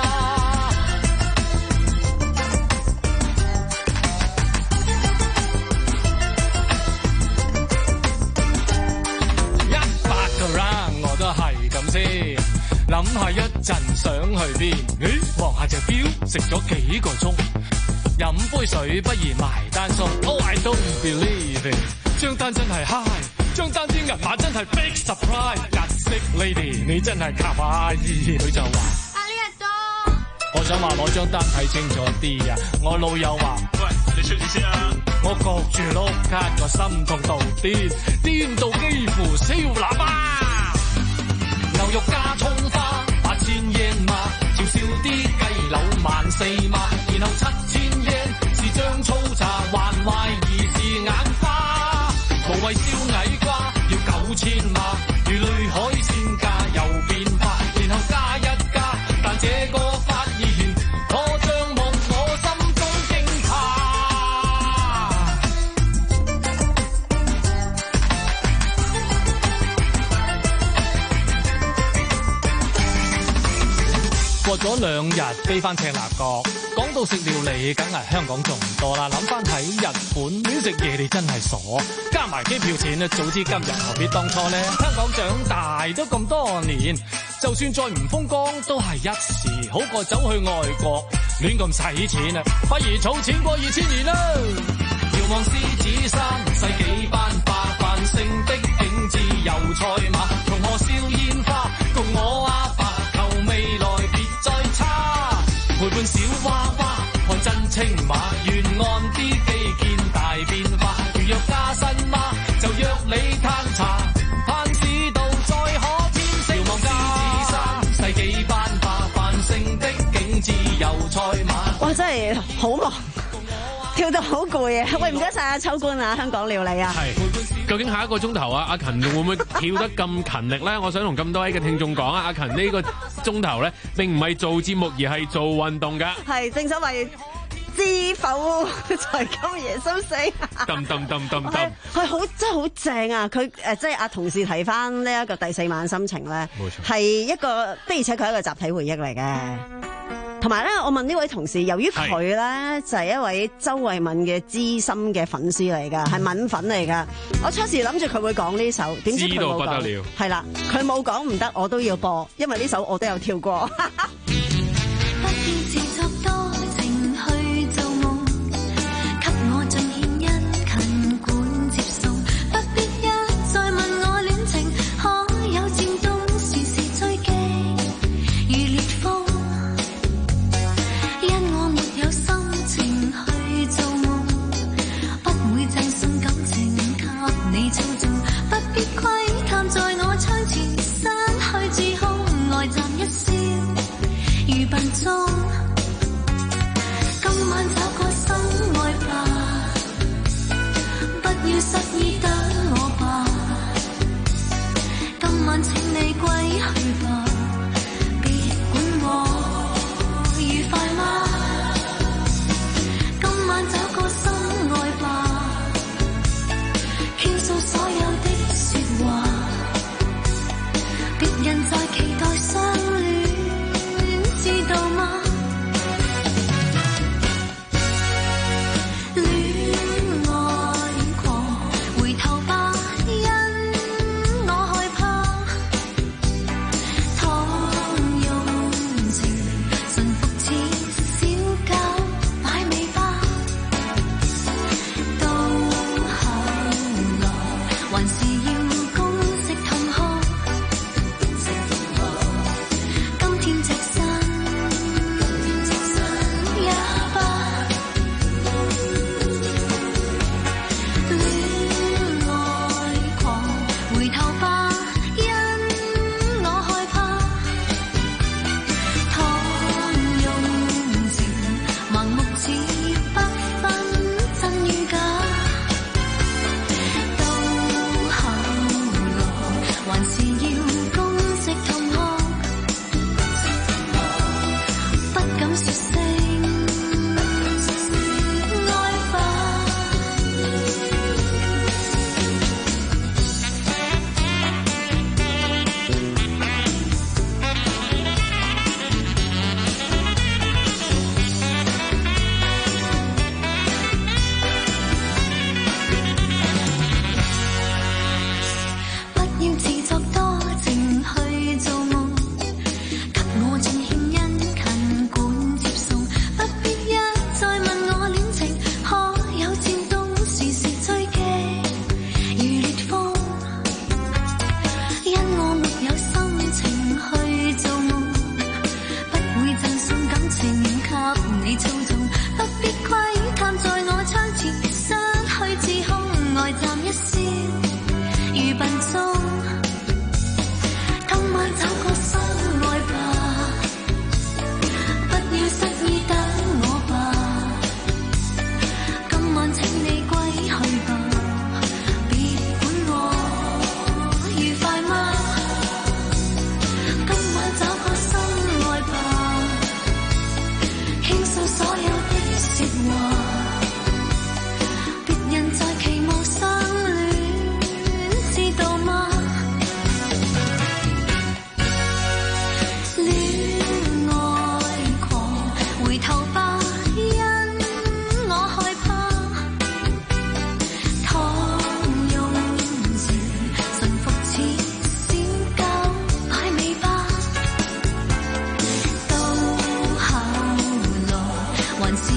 一百個 round 我都係咁先，諗下一陣想去邊？咦，望下隻表，食咗幾個鐘，飲杯水不如埋單送。Oh I don't believe it， 張單真係 high， 張單啲銀碼真係 big surprise。日式 lady 你真係卡哇伊，佢就話阿呢日多， 我想話攞張單睇清楚啲啊！我老友話喂，你出錢先啊！我焗住碌卡個心痛到癲，癲到幾乎燒喇叭。牛肉加葱花八千yen嘛，照燒啲雞柳萬四嘛，然後七千yen是張粗茶，還懷疑是眼花。無謂燒矮瓜要九千嘛，魚類海鮮價有變化，然後加一加，但這個發現可將夢我心中驚怕。 咗兩日飛翻赤鱲角，講到食料理，梗係香港仲多啦。諗翻喺日本亂食嘢，你真係傻。加埋機票錢，早知今日何必當初呢？香港長大都咁多年，就算再唔風光都係一時，好過走去外國亂咁使錢啊！不如儲錢過二千年啦！遙望獅子山，世紀班化繁盛的景致油賽馬，同我燒煙花，共我阿爸求未來別再差，陪伴小娃娃看真青馬，沿岸啲基建大變化，如若加薪嗎？就約你嘆茶，攀市道再可天升。遙望獅子山，世紀班化繁盛的景致油賽馬。 哇！真係好忙。跳到好攰啊！喂，唔該晒啊，秋官啊，香港料理啊。 係，究竟下一個鐘頭啊，阿勤會唔會跳得咁勤力咧？我想同咁多位嘅聽眾講啊，阿勤呢個鐘頭咧並唔係做節目，而係做運動㗎。 係，正所謂知否在今夜心死。 噔噔噔噔噔， 佢好真係好正啊！佢誒即係阿同事提翻呢一個第四晚心情咧， 冇錯， 係一個的而且確係一個集體回憶嚟嘅。同埋咧，我問呢位同事，由於佢咧就係一位周慧敏嘅資深嘅粉絲嚟㗎，係敏粉嚟㗎。我初時諗住佢會講呢首，點知佢冇講。知道不得了。係啦，佢冇講唔得，我都要播，因為呢首我都有跳過。 戀愛狂，回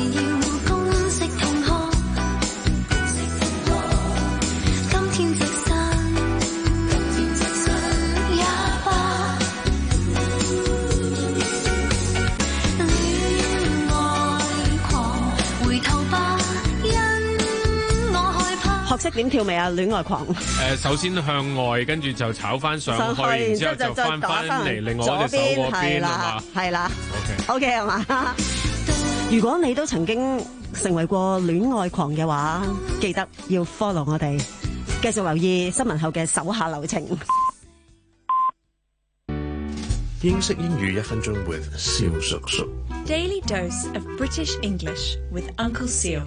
學識點跳未啊？戀愛狂。 誒，首先向外，跟住就炒翻上去，然之後就翻翻嚟另外一隻手嗰邊，係嘛？ 係啦。 OK OK 係嘛？如果你都曾經成為過戀愛狂嘅話，記得要 follow 我哋，繼續留意新聞後嘅手下留情。 英式英語一分鐘 with 蕭叔叔。 Daily dose of British English with Uncle Seal。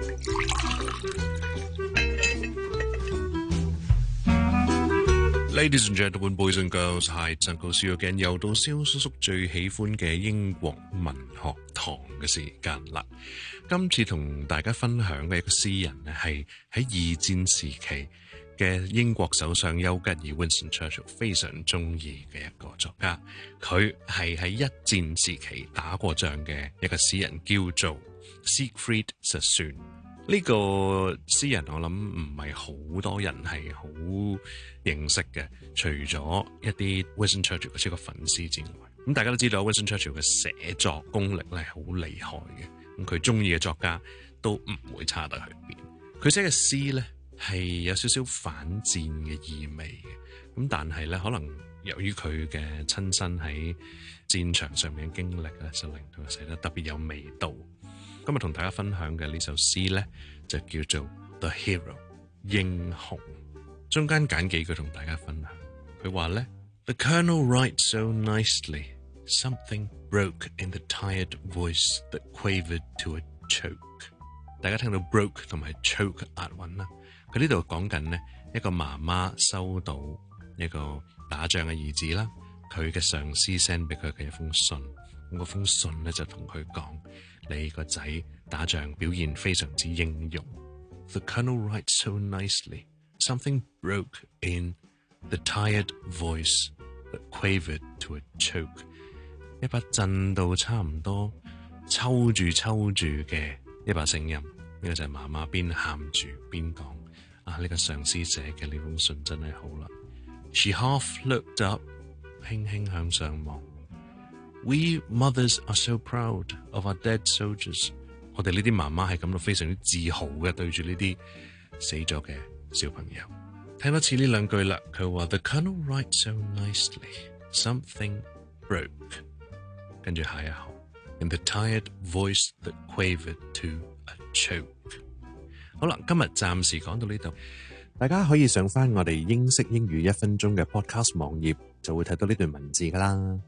Ladies and gentlemen, boys and girls, hi, it's Uncle Seal again， 又到蕭叔叔最喜歡嘅英國文學堂嘅時間啦。今次同大家分享嘅一個詩人咧，係喺二戰時期嘅英國首相丘吉爾 Winston Churchill 非常中意嘅一個作家。佢係喺一戰時期打過仗嘅一個詩人，叫做 Siegfried Sassoon。呢個詩人我諗唔係好多人係好認識嘅，除咗一啲 Winston Churchill 嘅超級粉絲之外，咁大家都知道 Winston Churchill 嘅寫作功力咧係好厲害嘅，咁佢中意嘅作家都唔會差得去邊。佢寫嘅詩咧係有少少反戰嘅意味嘅，咁但係咧可能由於佢嘅親身喺戰場上面嘅經歷咧，就令到佢寫得特別有味道。今日同大家分享嘅呢首詩呢，就叫做 The Hero 英雄。中間揀幾句同大家分享。佢話呢 The Colonel writes so nicely, something broke in the tired voice that quavered to a choke。 大家聽到 broke 同埋 choke 押韻啦。佢呢度講緊呢一個媽媽收到一個打仗嘅兒子啦，佢嘅上司 send 俾佢嘅一封信，咁嗰封信呢，就同佢講，你個仔打仗表現非常之英勇。The Colonel writes so nicely. Something broke in the tired voice that quavered to a choke. 一把震到差唔多抽住抽住嘅一把聲音，呢、這個就係媽媽邊喊住邊講啊！呢、這個上司寫嘅呢封信真係好啦。She half looked up， 輕輕向上望。We mothers are so proud of our dead soldiers。 我哋呢啲媽媽係感到非常之自豪嘅，對住呢啲死咗嘅小朋友。聽多次呢兩句啦，佢話 The Colonel writes so nicely, something broke。 跟住下一行 In the tired voice that quavered to a choke。 好啦，今日暫時講到呢度，大家可以上返我哋英式英語一分鐘嘅 podcast 網頁，就會睇到呢段文字噶啦。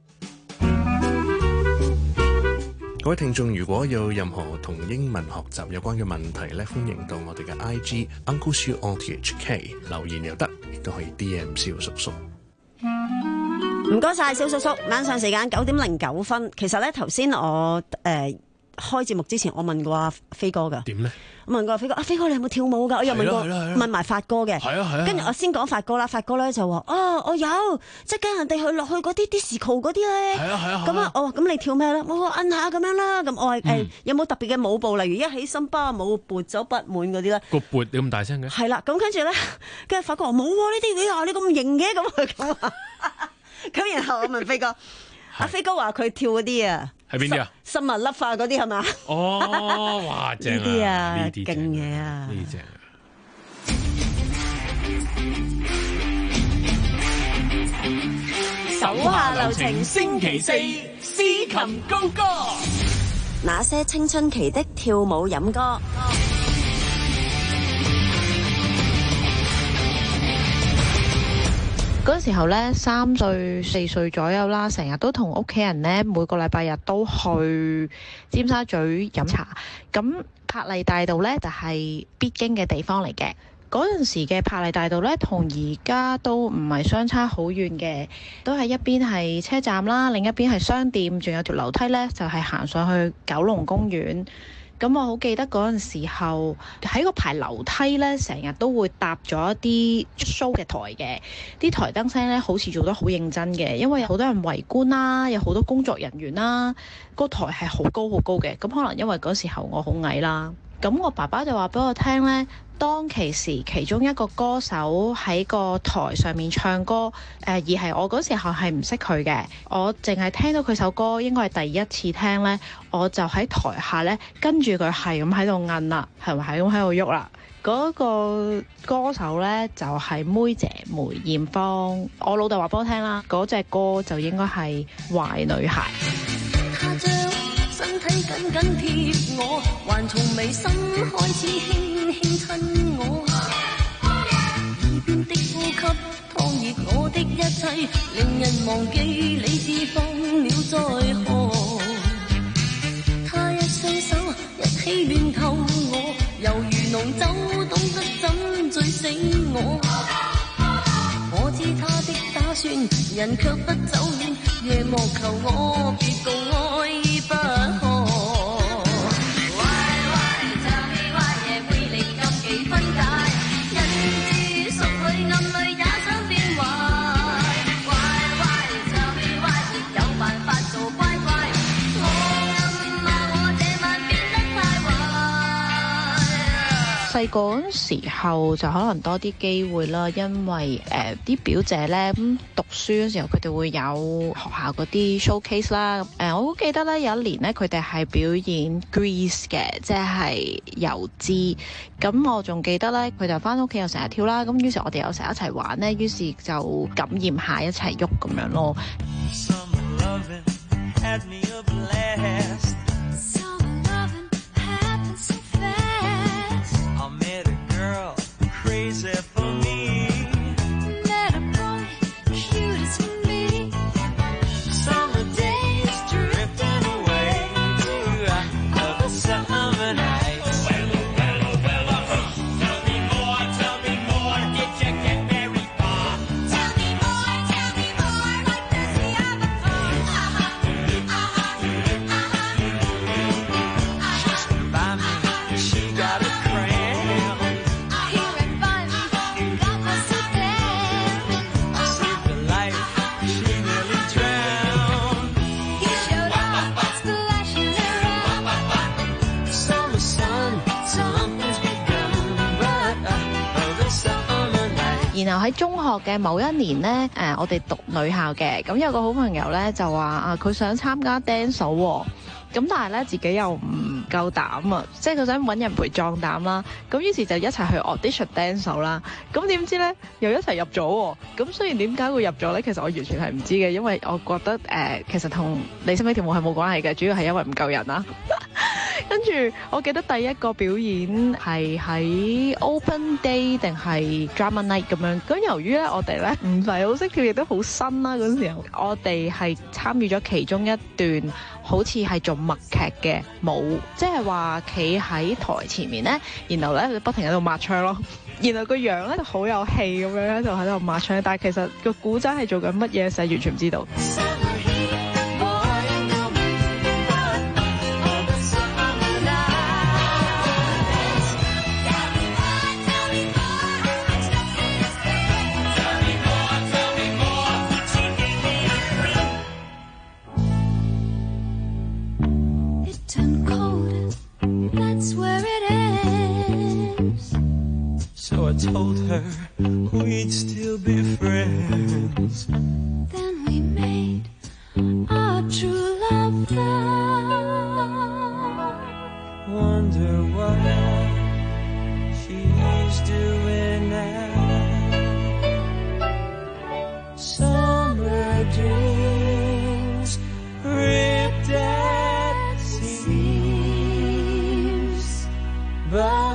各位聽眾，如果有任何同英文學習有關嘅問題咧，歡迎到我哋嘅 I G Uncle Siu on T H K 留言又得，亦都可以 D M 蕭叔叔。 唔該晒，蕭叔叔。晚上時間九點零九分。其實咧，頭先我誒、呃、開節目之前，我問過阿飛哥㗎。點咧？我問過阿飛哥，阿飛哥你有冇跳舞㗎？我又問過問埋發哥嘅。係啊係啊。跟住我先講發哥啦，發哥咧就話：哦，我有，即係跟人哋去落去嗰啲 disco 嗰啲咧。係啊係啊。咁啊，我話咁你跳咩咧？我話摁下咁樣啦。咁我話誒有冇特別嘅舞步？例如一起身巴舞撥走不滿嗰啲咧。 個撥你咁大聲嘅？係啦。咁跟住咧，跟住發哥話冇喎，呢啲你話你咁型嘅咁咁啊。咁然後我問飛哥，阿飛哥話佢跳嗰啲啊， 係邊啲啊？ 生物粒化嗰啲係嘛？ 哦，哇，正啊！ 呢啲啊， 呢啲勁嘢啊！ 呢隻。 手下留情，星期四詩琴高歌， 那些青春期的跳舞飲歌。 嗰陣時候咧，三歲四歲左右啦，成日都同屋企人咧，每個禮拜日都去尖沙咀飲茶。咁柏麗大道咧就係必經嘅地方嚟嘅。嗰陣時嘅柏麗大道咧，同而家都唔係相差好遠嘅，都係一邊係車站啦，另一邊係商店，仲有條樓梯咧，就係行上去九龍公園。 咁我好記得嗰陣時候喺個排樓梯咧，成日都會搭咗一啲 show 嘅台嘅，啲台燈聲咧好似做得好認真嘅，因為有好多人圍觀啦，有好多工作人員啦，個台係好高好高嘅，咁可能因為嗰時候我好矮啦，咁我爸爸就話俾我聽咧。當其時，其中一個歌手喺個台上面唱歌，誒、呃、而係我嗰時候係唔識佢嘅，我淨係聽到佢首歌，應該係第一次聽呢，我就喺台下呢，跟住佢係咁喺度摁啦，係咪係咁喺度喐啦？嗰、那個歌手呢，就係、是、妹姐梅艷芳，我老豆話俾我聽啦，嗰隻歌就應該係壞女孩。 身體緊緊貼我，還從眉心開始輕輕親我，耳邊的呼吸燙熱我的一切，令人忘記理智放了在河。他一雙手一起亂透我，猶如濃酒懂得怎醉醒我。我知他的打算，人卻不走遠，夜幕求我別共愛已不可。 細個嗰時候就可能多啲機會啦，因為誒啲、呃、表姐咧咁讀書嗰時候，佢哋會有學校嗰啲 showcase 啦。誒、呃，我好記得咧有一年咧，佢哋係表演 Grease 嘅，即係油脂。咁我仲記得咧，佢就翻屋企又成日跳啦。咁於是我哋又成日一齊玩咧，於是就感染下一齊喐咁樣咯。然後喺中學嘅某一年呢，誒，我哋讀女校嘅，咁有個好朋友呢，就話啊，佢想參加 dance 喎，咁但係咧自己又唔夠膽啊，即係佢想揾人陪壯膽啦，咁於是就一齊去 audition dance 啦，咁點知呢，又一齊入咗，咁雖然點解會入咗呢？其實我完全係唔知嘅，因為我覺得誒、呃，其實同你識唔識跳舞係冇關係嘅，主要係因為唔夠人啦。跟住，我記得第一個表演係喺 Open Day 定係 Drama Night 咁樣。咁由於咧，我哋咧唔係好識跳，亦都好新啦。嗰時候，我哋係參與咗其中一段，好似係做默劇嘅舞，即係話企喺台前面咧，然後咧不停喺度抹槍咯。然後個樣咧就好有氣咁樣咧，就喺度抹槍。但係其實個古仔係做緊乜嘢，實係完全唔知道。 I told her we'd still be friends. Then we made our true love vow. Wonder what she's doing now. Summer dreams ripped at seams, but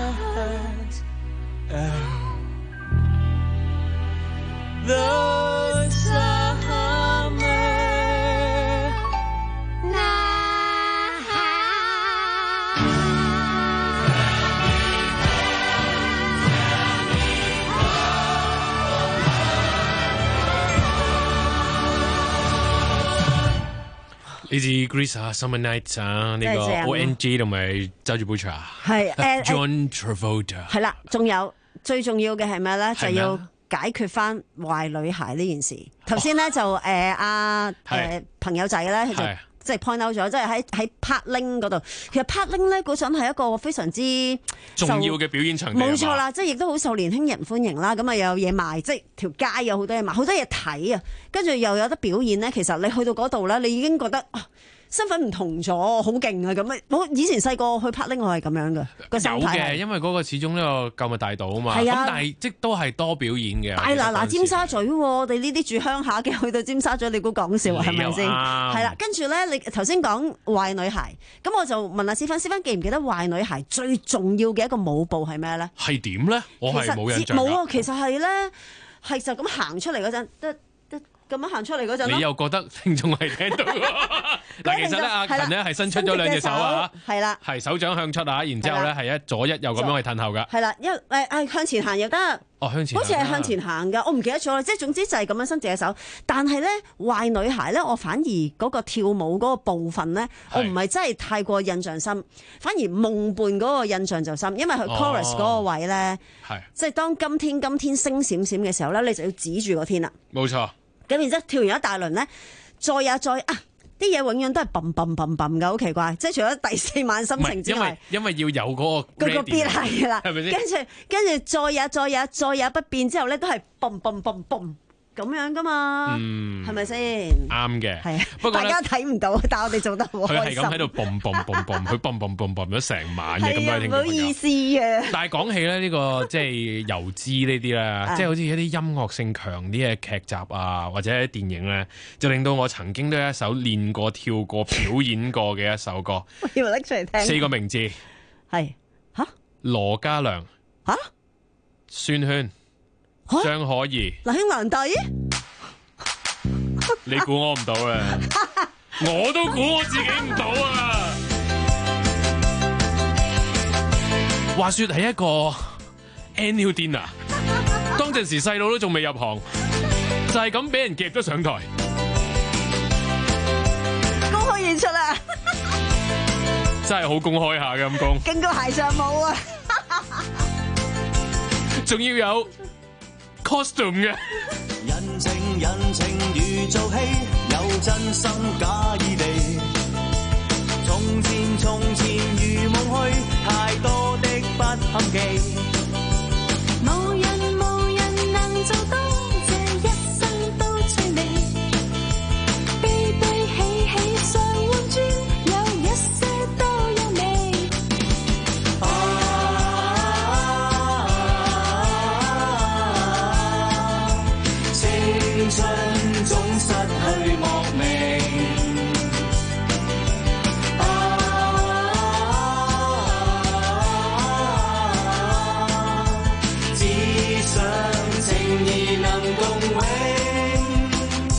the summer night. 呢呢支 Grease 啊 ，Summer Night 啊，呢個 O N G 同埋周住 Butcher 係誒 John Travolta 係啦，仲有最重要嘅係咩咧？就係咩要解決翻壞女孩呢件事。頭先咧就誒阿誒朋友仔咧，佢就係即係 point out 咗，即係喺喺 Parkling 嗰度。其實 Parkling 咧嗰陣係一個非常之重要嘅表演場地， 冇錯啦，即係亦都好受年輕人歡迎啦。咁啊又有嘢賣，即係條街有好多嘢賣，好多嘢睇啊。跟住又有得表演咧。其實你去到嗰度咧，你已經覺得啊身份唔同咗，好勁啊咁啊！我以前細個去 Parkling 我係咁樣嘅個心態有係嘅，因為嗰個始終呢個購物大道啊嘛。 係啊咁但係即都係多表演嘅。 大嗱嗱尖沙咀喎，我哋呢啲住鄉下嘅去到尖沙咀，你估講笑係咪先？係啦，跟住咧，你頭先講壞女孩，咁我就問阿思芬，思芬記唔記得壞女孩最重要嘅一個舞步係咩咧？ 係點咧？我係冇印象㗎。 冇啊，其實係咧，係就咁行出嚟嗰陣，得得咁樣行出嚟嗰陣。 你又覺得聽眾係聽到？嗱，其實咧，阿勤咧係伸出咗兩隻手啊， 係啦， 係手掌向出啊，然之後咧係一左一右咁樣去褪後噶。 係啦，因為誒誒向前行又得。 哦，向前好似係向前行㗎，我唔記得咗啦。即係總之就係咁樣伸自己手。但係咧，壞女孩咧，我反而嗰個跳舞嗰個部分咧，我唔係真係太過印象深，反而夢伴嗰個印象就深，因為佢 chorus 嗰個位咧， 係即係當今天今天星閃閃嘅時候咧，你就要指住個天啦。 冇錯。 咁然之後跳完一大輪咧，再也再啊！啲嘢永遠都係嘣嘣嘣嘣㗎，好奇怪！即係除咗第四晚心情之外， 因為因為要有嗰個嗰個 beat 係啦， 係咪先？ 跟住跟住再也再也再也不變之後咧，都係嘣嘣嘣嘣咁樣噶嘛，係咪先？ 啱嘅， 係啊。 不過大家睇唔到，但係我哋做得好開心。 佢係咁喺度嘣嘣嘣嘣，佢嘣嘣嘣嘣咗成晚嘅，咁多聽眾朋友。 唔好意思啊。 但係講起咧呢個即係油脂呢啲啦，即係好似一啲音樂性強啲嘅劇集啊，或者電影咧，就令到我曾經都有一首練過、跳過、表演過嘅一首歌。 要拎出嚟聽。四個名字係嚇羅嘉良嚇孫軒。張可頤， 難兄難弟， 你估我唔到啊！我都估我自己唔到啊！話說係一個 annual dinner，當陣時細佬都仲未入行，就係咁俾人夾咗上台， 公開演出啊！ 真係好公開下嘅咁講， 勁過鞋上舞啊！ 仲要有 costume 嘅， 人情人情如做戲，有真心假意地。從前從前如夢去，太多的不堪記。 無人無人能做到，這一生都趣味。悲悲喜喜常換轉，有一些都有味。 青春總失去莫名，只想情義能共永。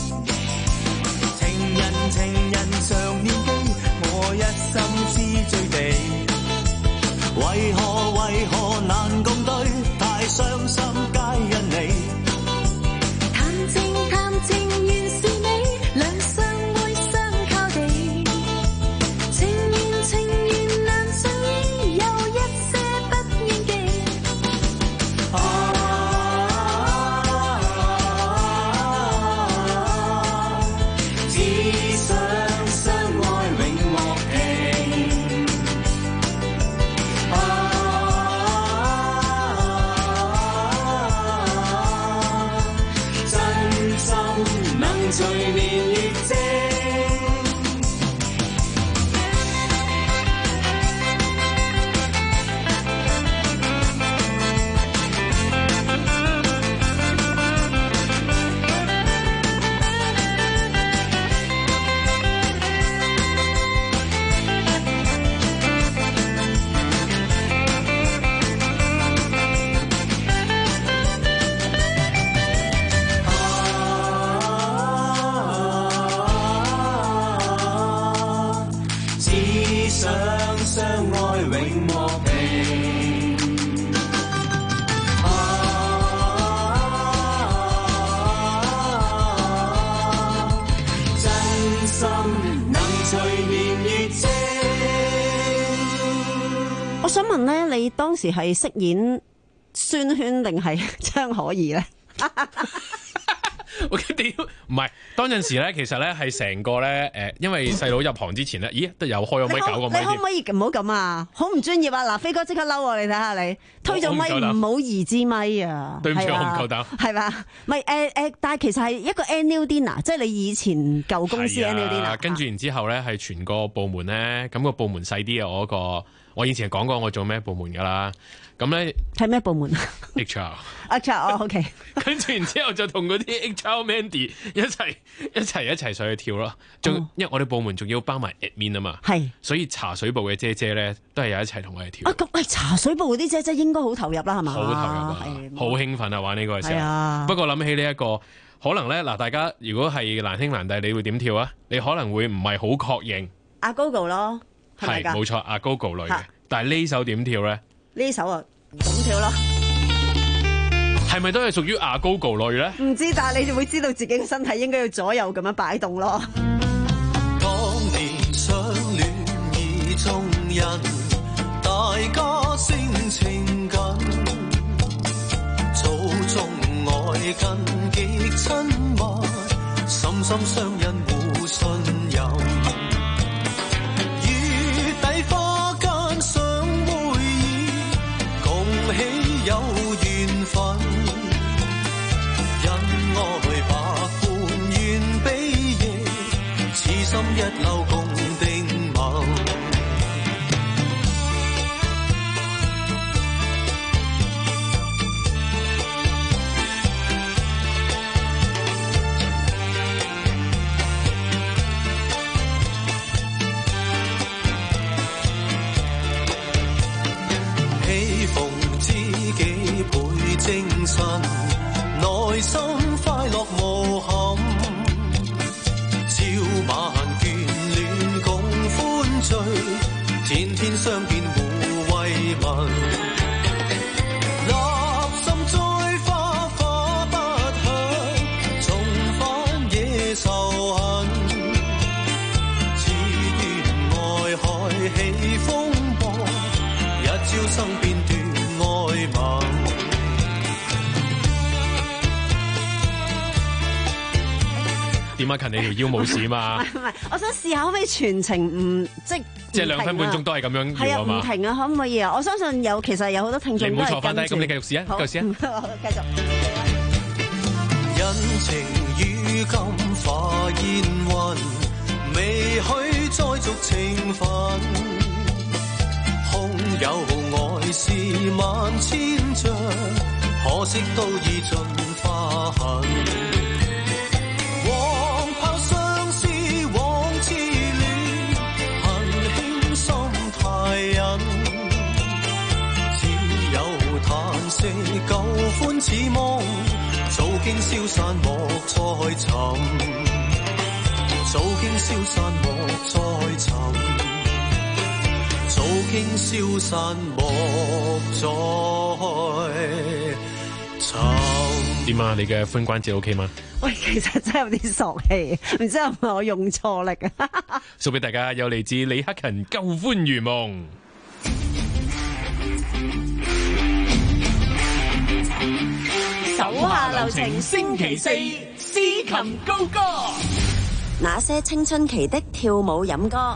情人情人常念記，我一心知醉地。為何為何難共對，太傷心皆因你。 談情原是你，兩相會相靠地。情緣情緣難相依，有一些不應記。 啊，只想相愛永莫停。啊，真心能隨年月靜。只想相愛永莫停。啊，真心能隨年月靜。 我想問咧，你當時係飾演孫圈定係張可頤咧？ 我屌，唔係當陣時咧，其實咧係成個咧誒，因為細佬入行之前咧，咦都有開個咪搞個咪。 你可唔可以唔好咁啊？好唔專業啊！嗱，飛哥即刻嬲啊！你睇下你推咗咪唔好移支咪啊！ 對唔住，我唔夠膽。 係嘛？唔係誒誒，但係其實係一個 annual dinner，即係你以前舊公司 annual dinner。 跟住然之後咧，係全個部門咧，咁個部門細啲嘅我嗰個，我以前講過我做咩部門㗎啦。咁咧係咩部門 ？H R。 H R 哦 ，OK。 跟住然之後就同嗰啲 H R Mandy 一齊一齊一齊上去跳咯。仲、哦、因為我哋部門仲要包埋 admin 啊嘛，係，所以茶水部嘅姐姐咧都係有一齊同我哋跳。啊，咁喂，茶水部嗰啲姐姐應該好投入啦，係嘛？好投入啊，好興奮啊，玩呢個嘅時候。啊、不過諗起呢、這、一個，可能咧嗱，大家如果係難兄難弟，你會點跳啊？你可能會唔係好確認。 阿 Gogo 咯，係冇錯，阿 Gogo 類嘅。但係呢首點跳咧？呢首啊，咁跳咯。 係咪都係屬於阿 Gogo 類咧？ 唔知，但係你就會知道自己嘅身體應該要左右咁樣擺動咯。 當年相戀意中人，大家性情緊，早中愛近極親密，深深相印互信任。月底花間相會意，共喜有緣分。心一縷共定盟，喜逢知己倍精神，內心快樂無憾。晚眷戀共歡聚，天天相見互慰問。立心栽花花不響，重返野仇恨。只願愛海起風波，一朝生變斷愛盟。 點解近你條腰冇事嘛？ 唔係唔係，我想試下可唔可以全程唔即係即係兩分半鐘都係咁樣搖啊嘛？ 係啊，唔停啊，可唔可以啊？我相信有其實有好多聽眾都係跟住。你唔好坐翻低，咁你繼續試啊，繼續試啊。繼續。 恩情於今化煙雲，未許再續情分。空有愛是萬千丈，可惜都已盡花痕。惜舊歡似夢，早經消散莫再尋，早經消散莫再尋，早經消散莫再尋。 點啊？你嘅髖關節 OK 嗎？ 喂，其實真係有啲索氣，唔知係咪我用錯力啊？ 送俾大家有嚟自李克勤《舊歡如夢》。 手下留情，星期四司琴高歌。 那些青春期的跳舞飲歌。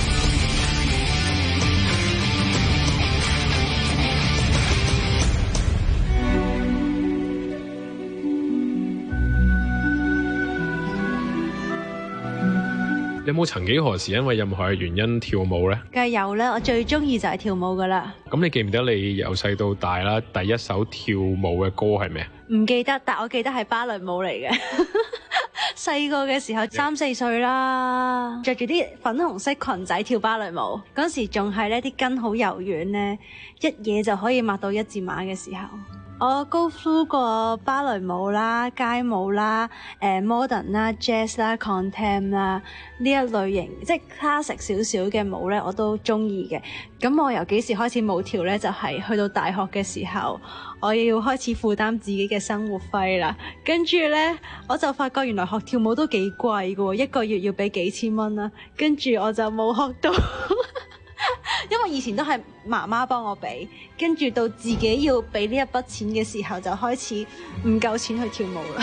你有冇曾幾何時因為任何嘅原因跳舞呢？ 梗係有啦，我最中意就係跳舞噶啦。 咁你記唔記得你由細到大啦，第一首跳舞嘅歌係咩？ 唔記得，但我記得係芭蕾舞嚟嘅。細個嘅時候三四歲啦，着住啲粉紅色裙仔跳芭蕾舞，嗰時仲係呢啲筋好柔軟呢，一嘢就可以抹到一字馬嘅時候。 我 go through 過芭蕾舞啦、街舞啦、誒 modern 啦、jazz 啦、contem 啦呢一類型，即係 classic 少少嘅舞咧，我都中意嘅。咁我由幾時開始舞跳咧？就係、是、去到大學嘅時候，我要開始負擔自己嘅生活費啦。跟住咧，我就發覺原來學跳舞都幾貴㗎喎，一個月要俾幾千蚊啦。跟住我就冇學到。因為以前都係媽媽幫我俾，跟住到自己要俾呢一筆錢嘅時候，就開始唔夠錢去跳舞啦。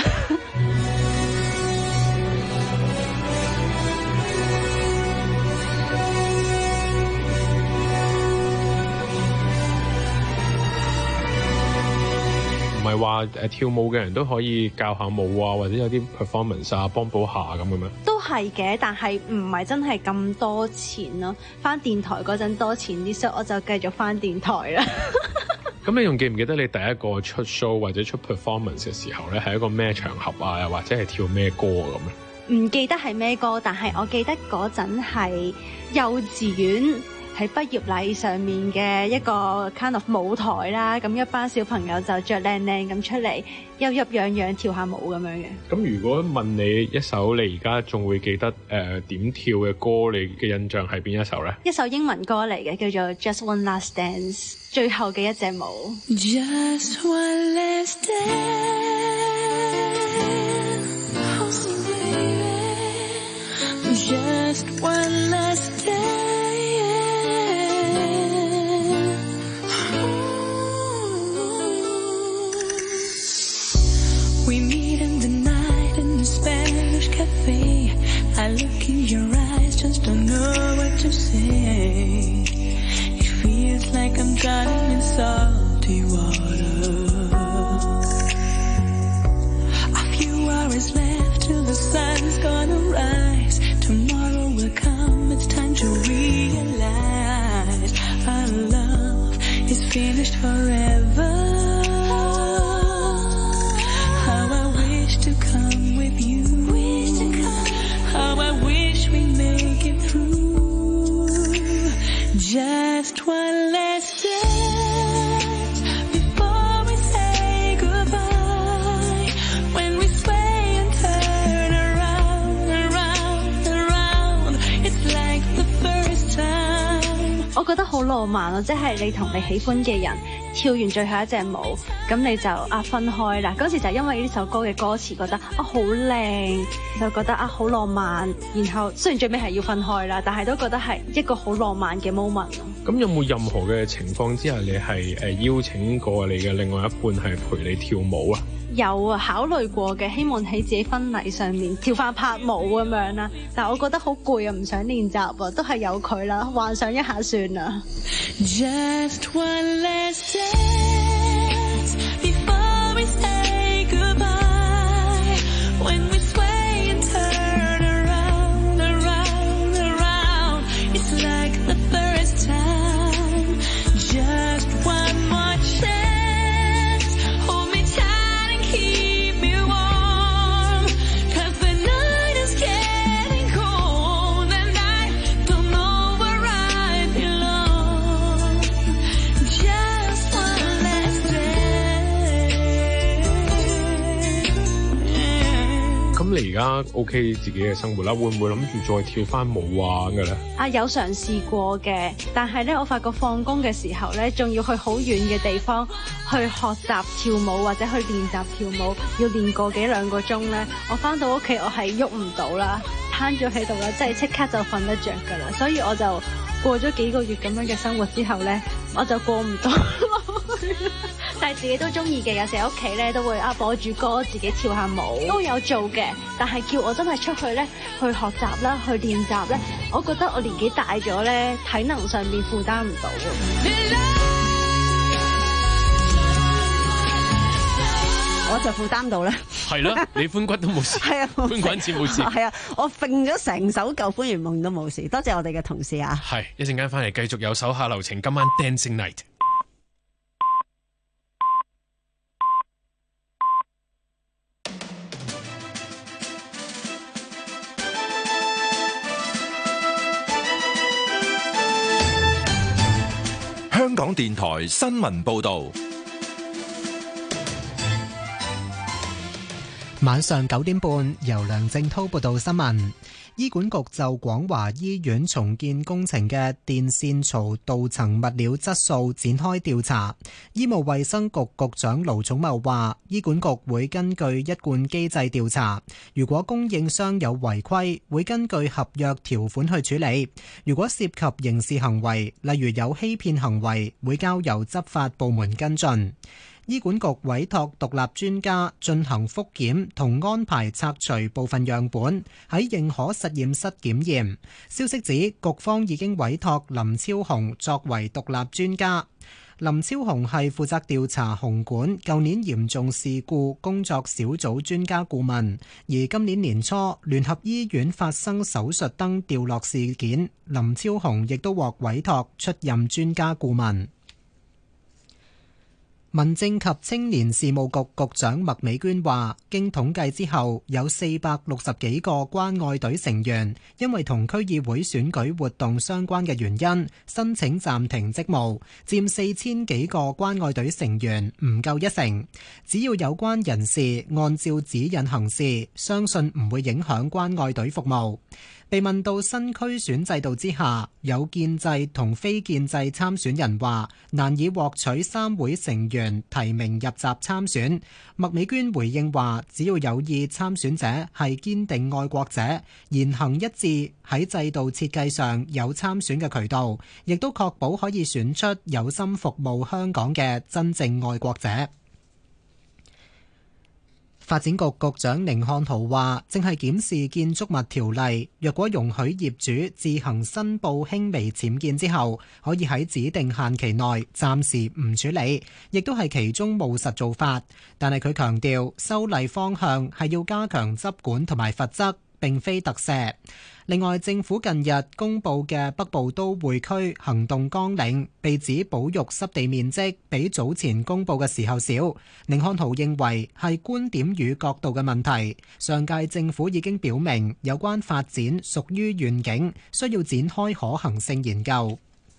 唔係話誒跳舞嘅人都可以教下舞啊，或者有啲 performance 啊，幫補下咁嘅咩？ 都係嘅，但係唔係真係咁多錢咯。返電台嗰陣多錢啲，所以我就繼續返電台啦。 咁你仲記唔記得你第一個出 show 或者出 performance 嘅時候咧，係一個咩場合啊？又或者係跳咩歌咁咧？ 唔記得係咩歌，但係我記得嗰陣係幼稚園。喺畢業禮上面嘅一個 kind of 舞台啦，咁一班小朋友就着靚靚咁出嚟，悠悠揚揚跳下舞咁樣嘅。 咁如果問你一首你而家仲會記得誒點、呃、跳嘅歌，你嘅印象係邊一首咧？ 一首英文歌嚟嘅，叫做 Just One Last Dance， 最後嘅一隻舞。 Just one last dance, baby. Just one last dance. We meet in the night in the Spanish cafe. I look in your eyes, just don't know what to say. It feels like I'm drowning in salty water. A few hours left till the sun's gonna rise. Tomorrow will come, it's time to realize our love is finished forever.How I wish to come with you. How I wish we make it through. Just one last dance before we say goodbye. When we sway and turn around, around, around, it's like the first time. 我覺得好浪漫咯，即係你同你喜歡嘅人跳完最後一隻舞，咁你就啊分開啦。嗰時就因為呢首歌嘅歌詞覺得啊好靚，就覺得啊好浪漫。然後雖然最尾係要分開啦，但係都覺得係一個好浪漫嘅 moment 咯。 咁有冇任何嘅情況之下，你係誒邀請過你嘅另外一半係陪你跳舞啊？ 有啊，考慮過嘅，希望喺自己婚禮上面跳翻拍舞咁樣啦。但係我覺得好攰啊，唔想練習啊，都係由佢啦，幻想一下算啦。 Just one last dance before we say goodbye. When we sway and turn around, around, around, it's like the first time. Just one more chance.Hold me tight and keep me warm, 'cause the night is getting cold and I don't know where I belong. Just one last dance. 咁你而家 OK 自己嘅生活啦，會唔會諗住再跳翻舞啊嘅咧？ 啊，有嘗試過嘅，但係咧，我發覺放工嘅時候咧，仲要去好遠嘅地方去學習跳舞或者去練習跳舞，要練個幾兩個鐘咧。我翻到屋企，我係喐唔到啦，攤咗喺度啦，即係即刻就瞓得着噶啦。所以我就過咗幾個月咁樣嘅生活之後咧，我就過唔到落去。但係自己都中意嘅，有時喺屋企咧都會啊播住歌自己跳下舞，都有做嘅。但係叫我真係出去咧去學習啦，去練習咧，我覺得我年紀大咗咧，體能上面負擔唔到。 我就負擔到咧。 係咯，你髖骨都冇事， 係啊， 髖關節冇事。 係啊，我揈咗成首舊歡圓夢都冇事。多謝我哋嘅同事啊。 係，一陣間翻嚟繼續有手下留情，今晚 Dancing Night。 香港電台新聞報導。 晚上九點半，由梁正滔報道新聞。醫管局就廣華醫院重建工程嘅電線槽導層物料質素展開調查。醫務衛生局局長盧寵茂話，醫管局會根據一貫機制調查，如果供應商有違規，會根據合約條款去處理。如果涉及刑事行為，例如有欺騙行為，會交由執法部門跟進。醫管局委託獨立專家進行複檢同安排拆除部分樣本，喺認可實驗室檢驗。消息指，局方已經委託林超雄作為獨立專家。林超雄係負責調查紅館舊年嚴重事故工作小組專家顧問，而今年年初聯合醫院發生手術燈掉落事件，林超雄亦都獲委託出任專家顧問。民政及青年事務局局長麥美娟話，經統計之後，有四百六十幾個關愛隊成員因為同區議會選舉活動相關嘅原因，申請暫停職務，佔四千幾個關愛隊成員唔夠一成。只要有關人士按照指引行事，相信唔會影響關愛隊服務。被問到新區選制度之下，有建制同非建制參選人話難以獲取三會成員提名入閘參選，麥美娟回應話，只要有意參選者係堅定愛國者，言行一致，喺制度設計上有參選嘅渠道，亦都確保可以選出有心服務香港嘅真正愛國者。發展局局長寧漢豪話，正係檢視建築物條例，若果容許業主自行申報輕微僭建之後，可以喺指定限期內暫時唔處理，亦都係其中務實做法。但係佢強調，修例方向係要加強執管同埋罰則，並非特赦。另外，政府近日公布嘅北部都會區行動綱領被指保育濕地面積比早前公布嘅時候少。寧漢豪認為係觀點與角度嘅問題。上屆政府已經表明有關發展屬於願景，需要展開可行性研究。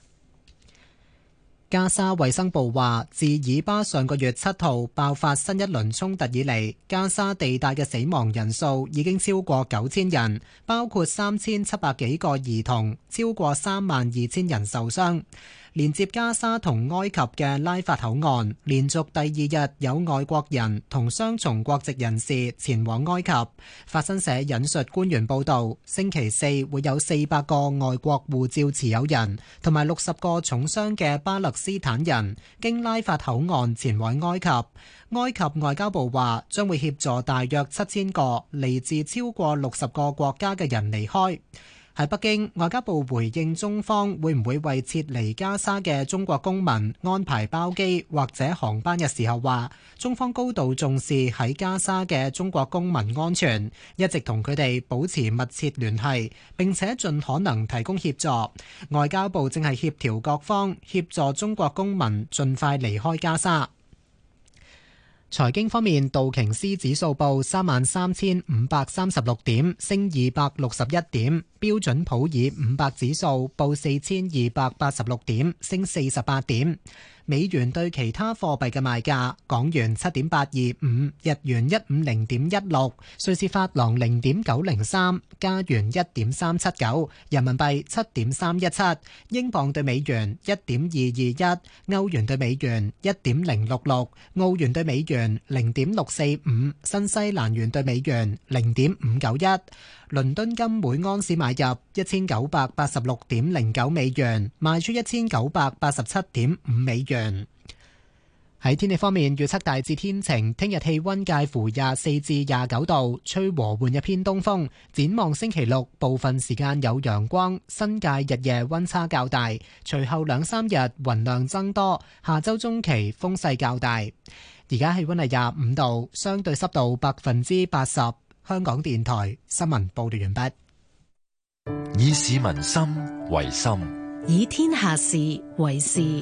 加沙衛生部話，自以巴上個月七號爆發新一輪衝突以嚟，加沙地帶嘅死亡人數已經超過九千人，包括三千七百幾個兒童，超過三萬二千人受傷。連接加沙同埃及嘅拉法口岸，連續第二日有外國人同雙重國籍人士前往埃及。法新社引述官員報導，星期四會有四百個外國護照持有人同埋六十個重傷嘅巴勒斯坦人經拉法口岸前往埃及。埃及外交部話將會協助大約七千個嚟自超過六十個國家嘅人離開。喺北京，外交部回應中方會唔會為撤離加沙嘅中國公民安排包機或者航班嘅時候話，中方高度重視喺加沙嘅中國公民安全，一直同佢哋保持密切聯繫，並且盡可能提供協助。外交部正係協調各方，協助中國公民盡快離開加沙。財經方面，道瓊斯指數報三萬三千五百三十六點，升二百六十一點；標準普爾五百指數報四千二百八十六點，升四十八點。美元對其他貨幣嘅賣價：港元七點八二五，日元一五零點一六，瑞士法郎零點九零三，加元一點三七九，人民幣七點三一七，英鎊對美元一點二二一，歐元對美元一點零六六，澳元對美元零點六四五，新西蘭元對美元零點五九一。倫敦金每安士買入一千九百八十六點零九美元，賣出一千九百八十七點五美元。喺天氣方面，預測大致天晴，聽日氣溫介乎廿四至廿九度，吹和緩一偏東風。展望星期六，部分時間有陽光，新界日夜溫差較大。隨後兩三日雲量增多，下周中期風勢較大。而家氣溫係廿五度，相對濕度百分之八十。香港電台新聞報道完畢。 以市民心為心， 以天下事為事。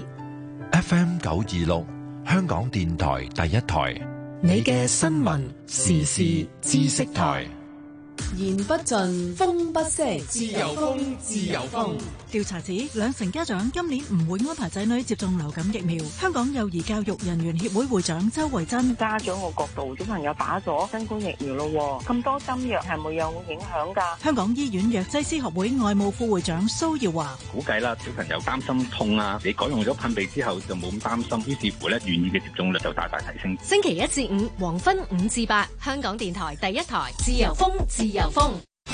F M 九二六，香港電台第一台， 你嘅新聞時事知識台。 言不盡，風不息， 自由風，自由風。 調查指兩成家長今年唔會安排仔女接種流感疫苗。香港幼兒教育人員協會會長周慧珍： 家長個角度，小朋友打咗新冠疫苗咯，咁多針藥係咪有影響㗎？ 香港醫院藥劑師學會外務副會長蘇耀華： 估計啦，小朋友擔心痛啊，你改用咗噴鼻之後就冇咁擔心，於是乎咧願意嘅接種率就大大提升。 星期一至五黃昏五至八，香港電台第一台，自由風，自由風。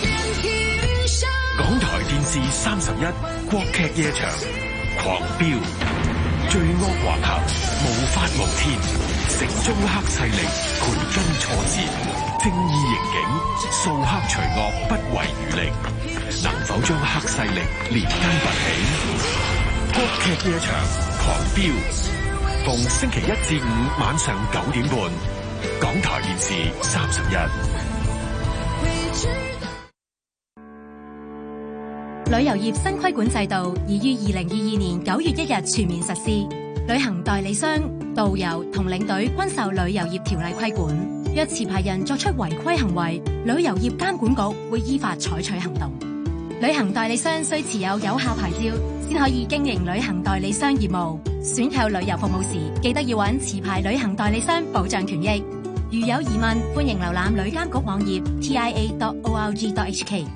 港台電視三十一國劇夜場狂飆，罪惡橫行，無法無天，城中黑勢力盤根錯節，正義刑警掃黑除惡不遺餘力，能否將黑勢力連根拔起？國劇夜場狂飆，逢星期一至五晚上九點半，港台電視三十一。 旅遊業新規管制度已於二零二二年九月一日全面實施，旅行代理商、導遊同領隊均受旅遊業條例規管。若持牌人作出違規行為，旅遊業監管局會依法採取行動。旅行代理商須持有有效牌照，先可以經營旅行代理商業務。選購旅遊服務時，記得要揾持牌旅行代理商保障權益。如有疑問，歡迎瀏覽旅監局網頁 t i a dot org dot h k。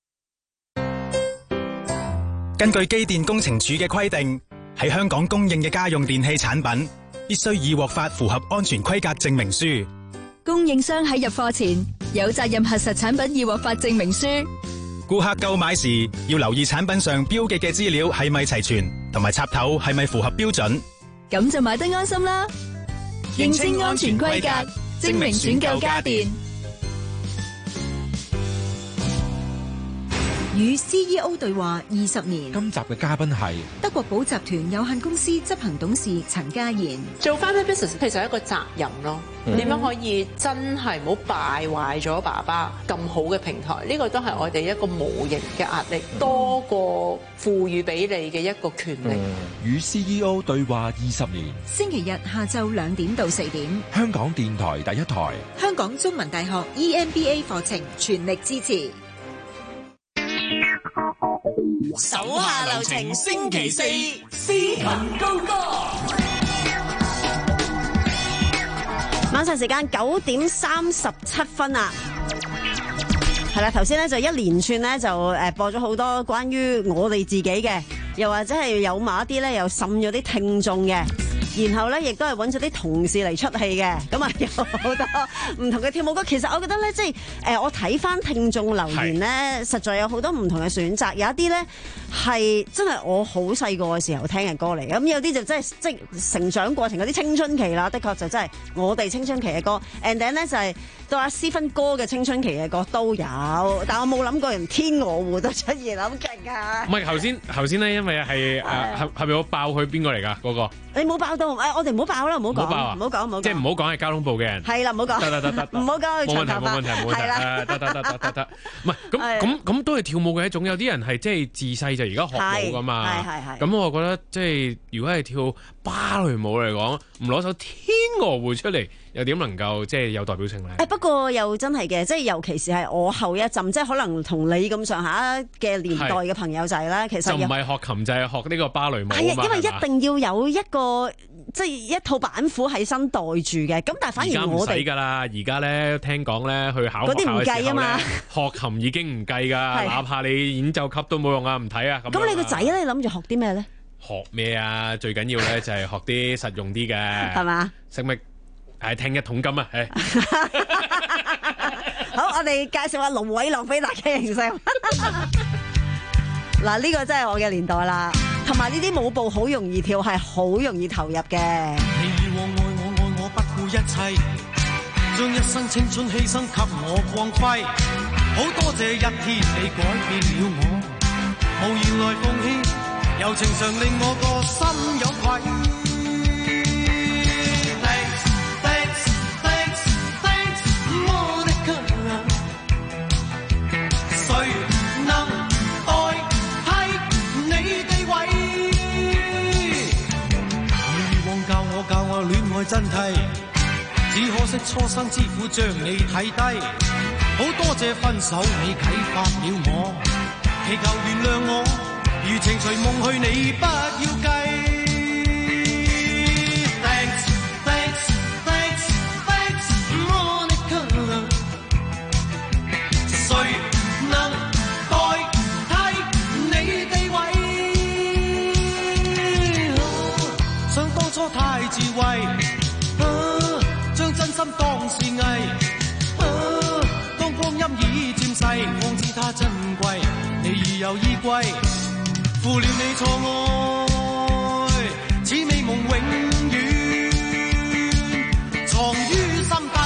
根據機電工程署嘅規定，喺香港供應嘅家用電器產品必須已獲發符合安全規格證明書。 供應商喺入貨前有責任核實產品已獲發證明書。 顧客購買時要留意產品上標記嘅資料係咪齊全，同埋插頭係咪符合標準。 咁就買得安心啦。認清安全規格，證明選購家電。 與 C E O 對話二十年。 今集嘅嘉賓係德國寶集團有限公司執行董事陳家賢。 做 family business 其實係一個責任咯，點、嗯、樣可以真係唔好敗壞咗爸爸咁好嘅平台？呢、這個都係我哋一個無形嘅壓力，嗯、多過賦予俾你嘅一個權力。 與、嗯、C E O 對話二十年。 星期日下晝兩點到四點， 香港電台第一台， 香港中文大學 E M B A 課程全力支持。 手下留情，星期四司琴高歌。 晚上時間九點三十七分啊，係啦，頭先咧就一連串咧就誒播咗好多關於我哋自己嘅，又或者係有某一啲咧又滲咗啲聽眾嘅。然後咧，亦都係揾咗啲同事嚟出戲嘅，咁啊有好多唔同嘅跳舞歌。其實我覺得咧，即係誒，我睇翻聽眾留言咧，實在有好多唔同嘅選擇。有一啲咧係真係我好細個嘅時候聽嘅歌嚟，咁有啲就真係即係成長過程嗰啲青春期啦。的確就真係我哋青春期嘅歌。And then 咧就係到阿思芬哥嘅青春期嘅歌都有，但我冇諗過連天鵝湖都出現，好勁啊！ 唔係頭先頭先咧，因為係誒係係咪我爆佢邊個嚟㗎嗰個？ 你冇爆到。誒，我哋唔好爆啦，唔好講，唔好講，唔好講， 即係唔好講係交通部嘅人。 係啦，唔好講， 得得得得， 唔好講佢長頭髮。 冇問題，冇問題，冇問題。係啦，得得得得得得。唔係咁咁咁都係跳舞嘅一種。有啲人係即係自細就而家學舞噶嘛。係係係。咁我覺得即係如果係跳芭蕾舞嚟講，唔攞首天鵝湖出嚟，又點能夠即係有代表性咧？誒不過又真係嘅，即係尤其是係我後一陣，即係可能同你咁上下嘅年代嘅朋友仔咧，其實就唔係學琴，就係學呢個芭蕾舞啊嘛。 係啊，因為一定要有一個即係一套板斧喺身袋住嘅。咁但係反而我哋而家唔使㗎啦，而家咧聽講咧去考學校嘅時候咧，學琴已經唔計㗎，哪怕你演奏級都冇用啊，唔睇啊咁。 咁你個仔咧，你諗住學啲咩咧？ 學咩啊？最緊要咧就係學啲實用啲嘅， 係嘛？ 識咪係聽一桶金啊！誒， 好，我哋介紹下盧偉郎俾大家認識。嗱，呢個真係我嘅年代啦，同埋呢啲舞步好容易跳，係好容易投入嘅。 你以往愛我愛我不顧一切，將一生青春犧牲給我光輝，好多謝一天你改變了我，無言來奉獻。柔情常令我個心有愧。Thanks, thanks, thanks, thanks, Monica。誰能代替你地位？你以往教我教我戀愛真諦，只可惜初生之犢將你睇低。 好多謝分手你啟發了我，祈求原諒我，如情隨夢去你不要計。Thanks thanks thanks thanks Monica， 誰能代替你地位？想當初太智慧，將真心當是藝。光陰已漸逝，方知它珍貴，你已有依歸，負了你錯愛，此美夢永遠藏於心底。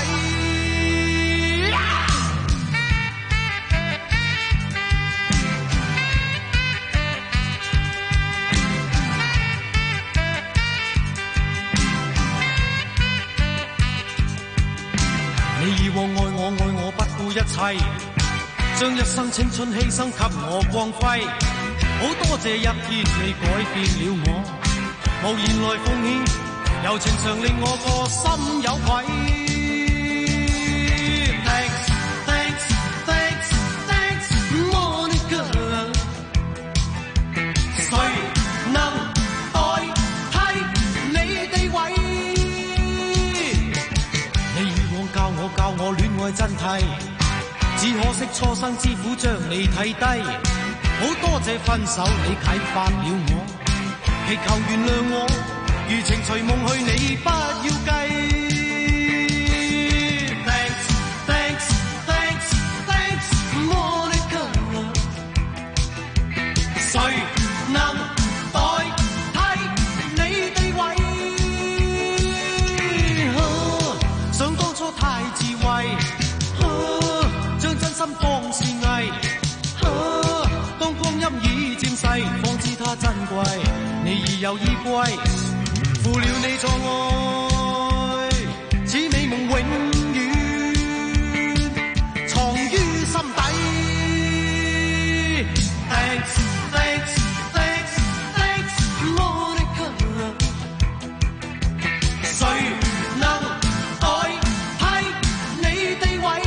你以往愛我愛我不顧一切，將一生青春犧牲給我光輝，好多謝一天你改變了我，無言來奉獻，柔情常令我個心有愧。Thanks thanks thanks thanks Monica， 誰能代替你地位？你以往教我教我戀愛真諦，只可惜初生之苦將你睇低，好多謝分手你啟發了我，祈求原諒我，如情隨夢去你不要計。Thanks thanks thanks thanks Monica， 誰能代替你地位？想當初太智慧，將真心當是藝，當光陰已漸逝，方知它珍貴，你已有依歸，負了你錯愛，此美夢永遠藏於心底。Thanks thanks thanks thanks Monica， 誰能代替你地位？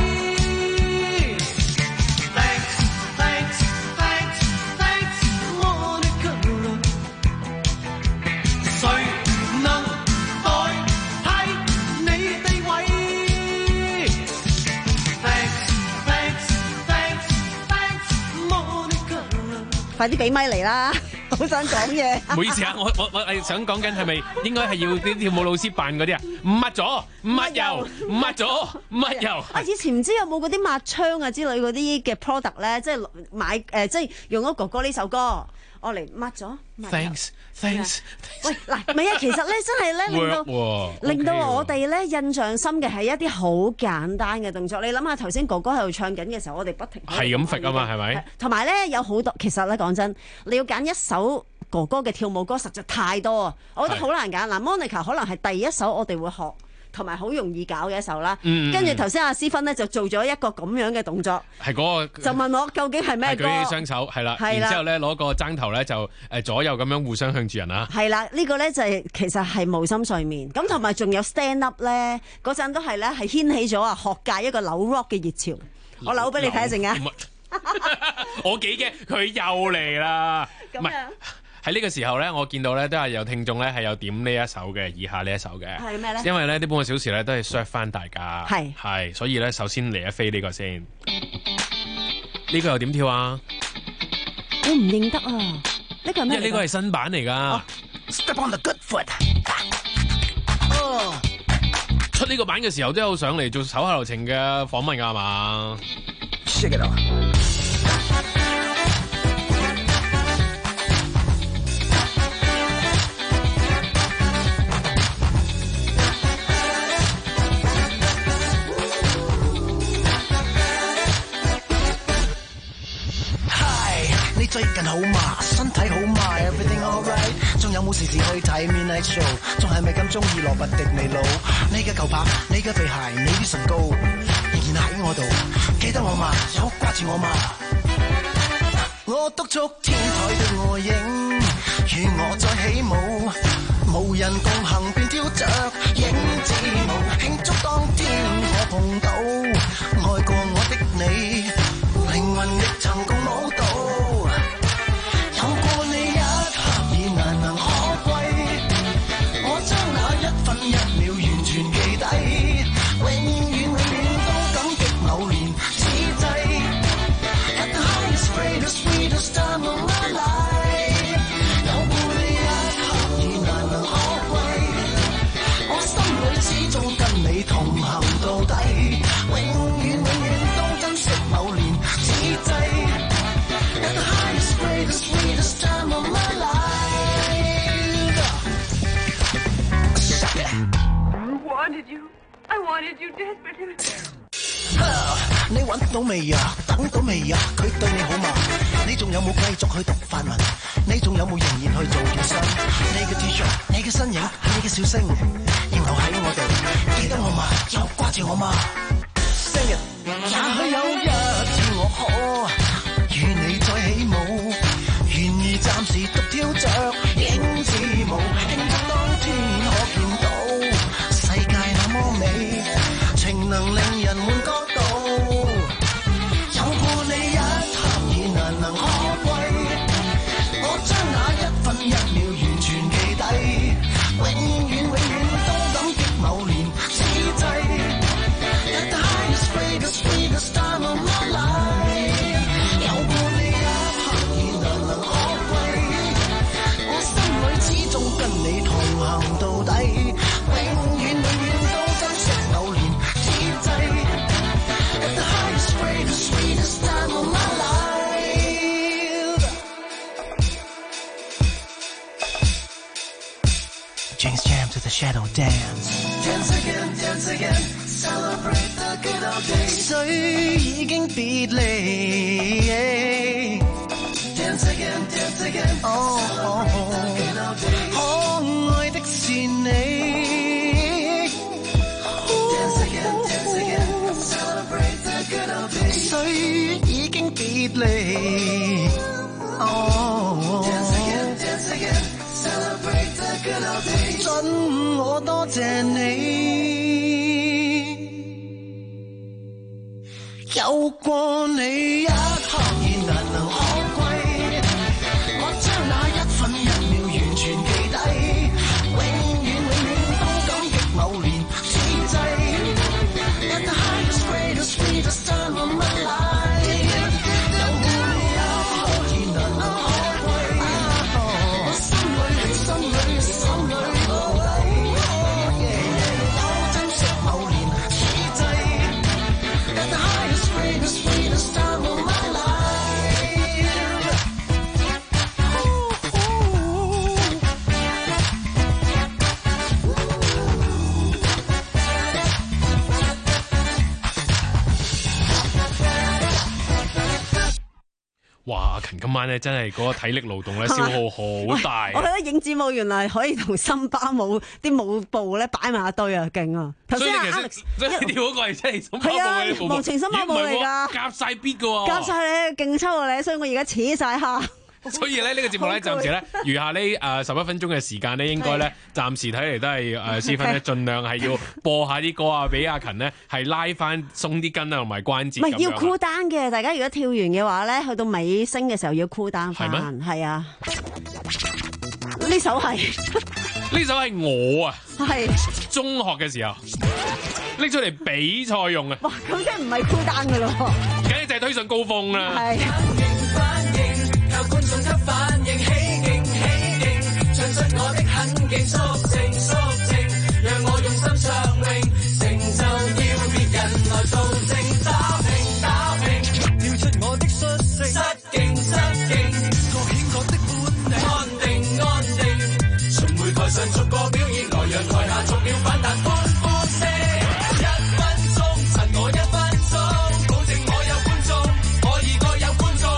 快啲俾咪嚟啦！好想講嘢。 唔好意思啊，我我我係想講緊係咪應該係要啲跳舞老師扮嗰啲啊？唔抹咗，唔抹油，唔抹咗，唔抹油。 啊！以前唔知有冇嗰啲抹槍啊之類嗰啲嘅 product 咧，即係買誒、呃，即係用咗哥哥呢首歌，我嚟抹咗。 Thanks thanks。 喂，嗱，唔係啊，其實咧真係咧令到令到我哋咧印象深嘅係一啲好簡單嘅動作。你諗下頭先哥哥喺度唱緊嘅時候，我哋不停係咁揈啊嘛，係咪？ 同埋咧有好多，其實咧講真，你要揀一首哥哥嘅跳舞歌實在太多啊，我覺得好難揀。嗱 ，Monica 可能係第一首我哋會學。同埋好容易搞嘅一首啦，跟住頭先阿思芬咧就做咗一個咁樣嘅動作， 係嗰、那個就問我究竟係咩歌？ 舉起雙手係啦，然之後咧攞個爭頭咧就誒左右咁樣互相向住人啊，係啦， 呢、這個咧就係、是、其實係無心睡眠，咁同埋仲有 stand up 咧嗰陣都係咧係掀起咗啊學界一個扭 rock 嘅熱潮，我扭俾你睇一陣間， 我幾驚佢又嚟啦，唔係。喺呢個時候咧，我見到咧都係有聽眾咧係有點呢一首嘅，以下呢一首嘅。係咩咧？因為咧呢半個小時咧都係 serve 翻大家。係係，所以咧首先嚟一飛呢個先。呢、呢個又點跳啊？ 我唔認得啊！呢、呢個係咩？ 因為呢個係新版嚟噶。Oh. Step on the good foot。 哦。出呢個版嘅時候都有上嚟做手下留情嘅訪問㗎係嘛 ？Shake it off。 最近好嘛，身體好嘛 ，everything alright， 仲有冇時時去睇 midnight show， 仲係咪咁中意羅拔迪尼路？你嘅舊拍，你嘅皮鞋，你啲唇膏，仍然喺我度，記得我嘛，有掛住我嘛。我督促天台的我影，與我再起舞，無人共行便跳着影子舞，慶祝當天我碰到愛過我的你。 wanted you. I wanted you desperately. 你揾到未啊？等到未啊？佢對你好嘛？你仲有冇繼續去讀法文？你仲有冇仍然去做電商？你嘅 T-shirt， 你嘅身影，你嘅笑聲，仍留喺我哋。記得我嘛？又掛住我嘛？生日，也許有一天我可與你再起舞，願意暫時獨跳着影子舞，慶祝當天可見到世界那麼美，情能令人換角度。有過你一刻已難能可貴，我將那一分一秒完全記低，永遠永遠都感激某年此際。At the highest, greatest, sweetest time of my life， 有過你一刻已難能可貴，我心裏始終跟你同行到底，永遠永遠都珍惜某年此際。At the highest, greatest, sweetest time of my life。 James Jam to the shadow dance， dance again, dance again。Celebrate the good old days。 誰已經別離 Dance again, dance again。 哦哦可愛的是你 Dance again, dance again。Celebrate the good old days。 誰已經別離哦 Dance again, dance again。Celebrate the good old days。 准我多謝你。有過你一刻已難能可貴，我將那一分一秒完全記低，永遠永遠都感激某年此際。At the highest, greatest, sweetest time of my life， 有過你一刻已難能可貴，我心裏心裏心裏到底，都珍惜某年此際。At the highest, greatest, sweetest time of my life。 哇！阿勤今晚咧真係嗰個體力勞動咧消耗好大。 我覺得影子舞原來可以同森巴舞啲舞步咧擺埋一堆啊，勁啊！頭先阿 Alex 即係跳嗰個係真係森巴舞嘅舞步， 忘情森巴舞嚟㗎， 夾晒 beat 㗎喎， 夾晒你，勁抽啊你，所以我而家扯晒蝦。 所以咧呢個節目咧暫時咧餘下呢誒十一分鐘嘅時間咧，應該咧暫時睇嚟都係誒思芬咧盡量係要播下啲歌啊，俾阿勤咧係拉翻鬆啲筋啊同埋關節。唔係要 cool down 嘅，大家如果跳完嘅話咧，去到尾聲嘅時候要 cool down 翻。係咩？係啊，呢首係呢首係我啊， 係中學嘅時候拎出嚟比賽用啊。 哇！咁即係唔係 cool down 㗎咯？ 梗係就係推上高峰啦。 係。 靠觀眾給反應，起勁起勁，唱出我的狠勁，肅靜肅靜，讓我用心唱詠，成就要別人來做證，打拼打拼，跳出我的率性，失勁失勁，個險惡的本領，安定安定，巡迴台上逐個表演，來讓台下逐秒反彈，歡呼聲，一分鐘趁我一分鐘，保證我有觀眾，我已個有觀眾。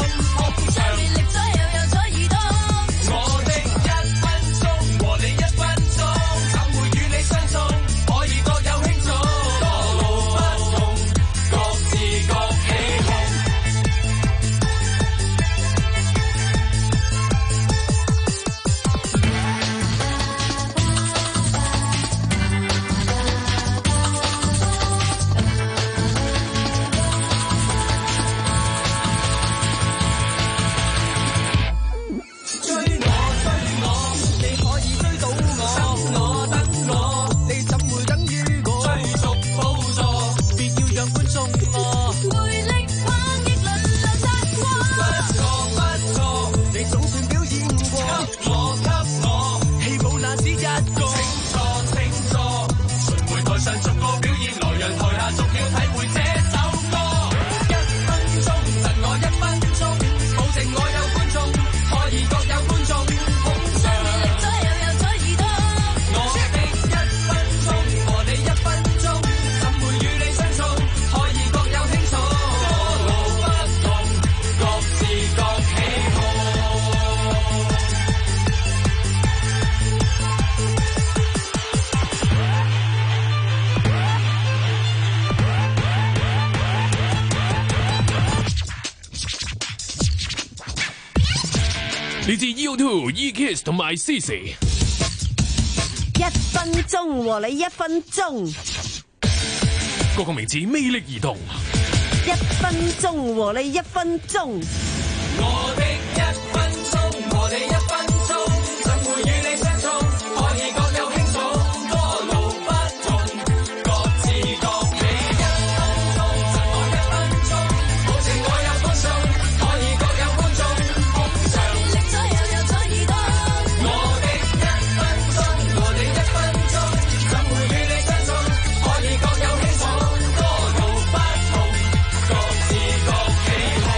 嚟自 U two、E Kiss 同埋 Cici。 一分鐘和你一分鐘， 歌曲名字魅力移動。 一分鐘和你一分鐘， 我的一分鐘和你一分鐘，怎會與你相衝？可以各有輕重，多路不同，各自各美。一分鐘贈我一分鐘，保證我有風騷，可以各有觀眾，碰上力左右右左耳朵。我的一分鐘和你一分鐘，怎會與你相衝？可以各有輕重，多路不同，各自各喜好。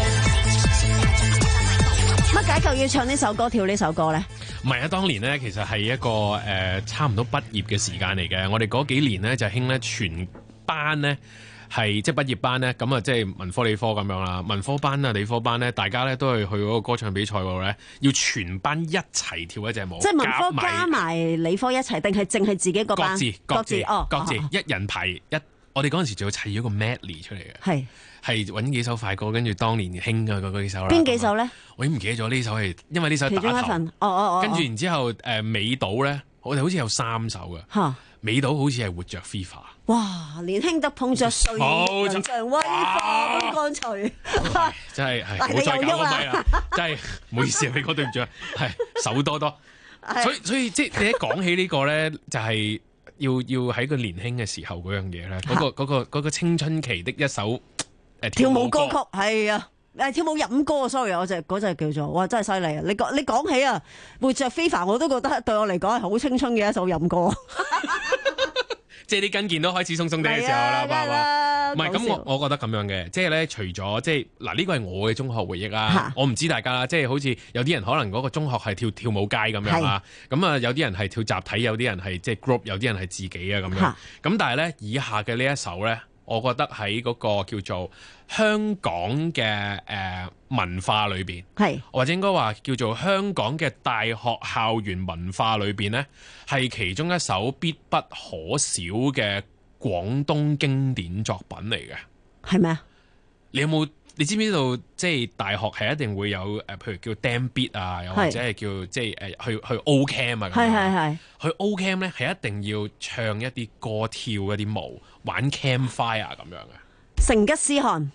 乜解救要唱呢首歌跳呢首歌咧？ 唔係啊，當年咧其實係一個誒、呃、差唔多畢業嘅時間嚟嘅。我哋嗰幾年咧就興咧全班咧係即係畢業班咧，咁啊即係文科理科咁樣啦。文科班啊理科班咧，大家咧都係去嗰個歌唱比賽嗰度咧，要全班一齊跳一隻舞。 即係文科加埋理科一齊，定係淨係自己個班？ 各自各自哦， 各自哦一人排一。我哋嗰陣時仲要砌咗個 medley 出嚟嘅。 係。 係揾幾首快歌，跟住當年興嘅嗰幾首啦。 邊幾首咧？ 我已經唔記得咗呢首係，因為呢首係打頭。 其中一份。哦哦哦。 跟住然之後，誒尾島咧，我哋好似有三首嘅。 嚇！ 尾島好似係活着 FIFA。 哇！年輕得碰着歲月，人像威風乾脆。 真係係，唔好再搞個咪啦！真係唔好意思啊，你哥對唔住啊，係手多多。所以所以即係你一講起呢個咧，就係要要喺個年輕嘅時候嗰樣嘢咧，嗰個嗰個嗰個青春期的一首。 跳舞歌曲係啊，誒跳舞飲歌 sorry 我隻嗰隻叫做，哇真係犀利啊！你講你講起啊，活着 FIFA 我都覺得對我嚟講係好青春嘅一首飲歌。 即係啲跟腱都開始鬆鬆地嘅時候啦，爸爸。唔係咁，我我覺得咁樣嘅，即係咧，除咗即係嗱，呢個係我嘅中學回憶啦。我唔知大家啦，即係好似有啲人可能嗰個中學係跳跳舞街咁樣啦，咁啊有啲人係跳集體，有啲人係即係 group，有啲人係自己啊咁樣。咁但係咧，以下嘅呢一首咧。我覺得喺嗰個叫做香港嘅誒、呃、文化裏邊，係或者應該話叫做香港嘅大學校園文化裏邊呢，係其中一首必不可少嘅廣東經典作品嚟嘅。係咩啊？你有冇？你知唔知道？即係大學係一定會有誒，譬如叫 Dam Beat 啊，又或者係叫即係誒去去 O Camp 啊，係係係去 O Camp 咧，係一定要唱一啲歌、跳一啲舞、玩 campfire 咁樣嘅。 成吉思汗，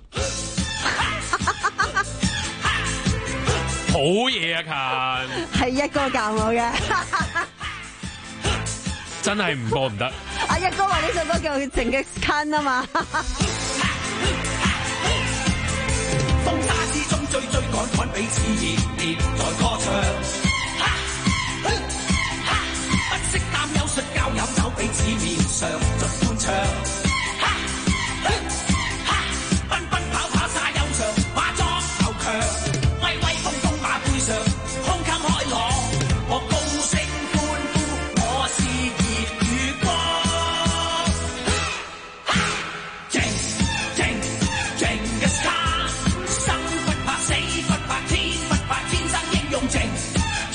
好嘢啊！勤係一哥教我嘅， 真係唔播唔得。 阿一哥話呢首歌叫成吉思汗啊嘛。 風沙之中追追趕趕，彼此熱烈在歌唱。不識擔憂摔跤飲酒，彼此面上盡歡唱。奔奔跑跑沙丘上，馬壯頭強，威威風風馬背上，胸襟開朗。我高聲歡呼，我是熱與光。靜靜靜嘅沙。生不怕死不怕天不怕天生英勇靜，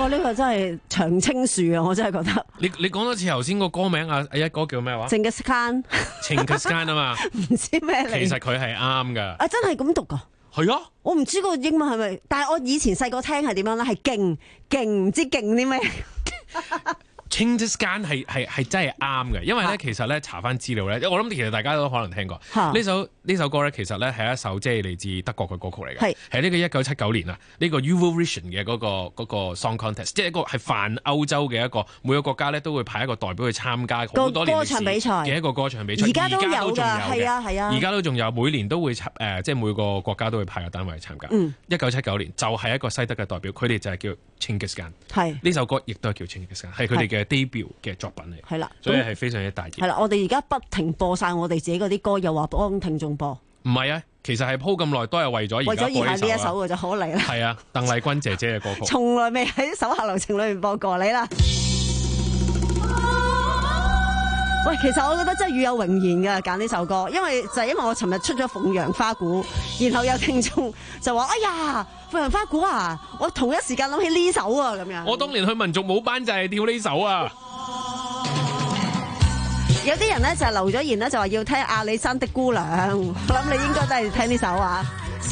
哇！呢、這個真係長青樹啊，我真係覺得。 你你講多次頭先個歌名啊？一歌叫咩話 ？Genghis Khan。Genghis Khan 啊嘛。 唔知咩嚟？ 其實佢係啱㗎。 啊，真係咁讀㗎？ 係啊。 我唔知個英文係咪，但係我以前細個聽係點樣咧？係勁勁唔知勁啲咩 ？Genghis Khan 係係係真係啱嘅，因為咧其實咧查翻資料咧，我諗其實大家都可能聽過呢首呢首歌咧，其實咧係一首即係嚟自德國嘅歌曲嚟嘅，係係呢個一九七九年啊，呢個 Eurovision 嘅嗰個嗰個 Song Contest， 即係一個係泛歐洲嘅一個每個國家咧都會派一個代表去參加好多年歷史嘅一個歌唱比賽， 而家都有㗎，係啊係啊， 而家都仲有，每年都會誒、呃、即係每個國家都會派個單位去參加。一九七九年就係一個西德嘅代表，佢哋就係叫 Genghis Khan， 係呢首歌亦都係叫 Genghis Khan， 係佢哋嘅debut 嘅作品嚟，係啦，所以係非常之大熱。 係啦，我哋而家不停播晒我哋自己嗰啲歌，又話幫聽眾播。 唔係啊，其實係鋪咁耐都係為咗而家播呢首。為咗以下呢一首嘅就可嚟啦。係啊，鄧麗君姐姐嘅歌曲。 從來未喺手下留情裏面播過你啦。喂，其實我覺得真係與有榮焉㗎，揀呢首歌，因為就係因為我尋日出咗鳳陽花鼓，然後有聽眾就話：哎呀，鳳陽花鼓啊！我同一時間諗起呢首啊，咁樣。 我當年去民族舞班就係跳呢首啊。 有啲人咧就係留咗言咧，就話要聽阿里山的姑娘，我諗你應該都係聽呢首啊。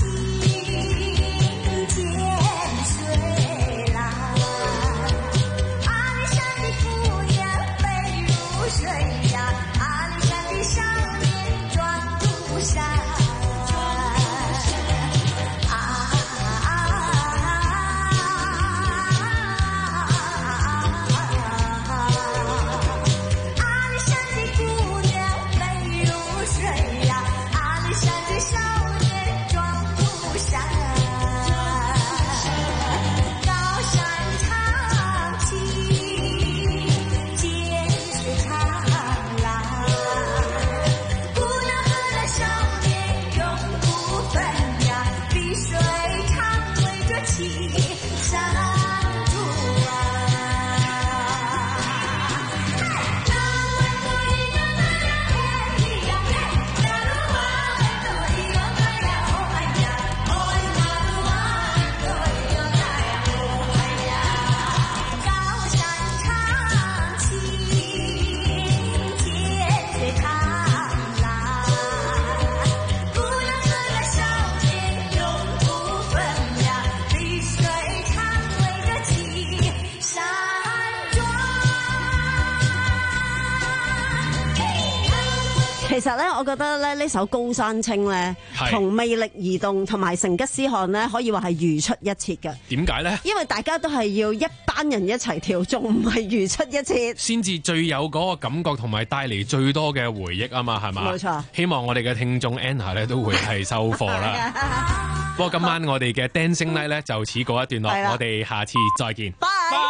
其實咧，我覺得咧呢首《高山青》咧，同《魅力移動》同埋《成吉思汗》咧，可以話係如出一轍嘅。 點解咧？ 因為大家都係要一班人一齊跳，仲唔係如出一轍？ 先至最有嗰個感覺，同埋帶嚟最多嘅回憶啊嘛，係嘛？ 冇錯。 希望我哋嘅聽眾 Anna 咧都會係收貨啦。不過今晚我哋嘅 Dancing Night 咧就此告一段落，我哋下次再見。 拜。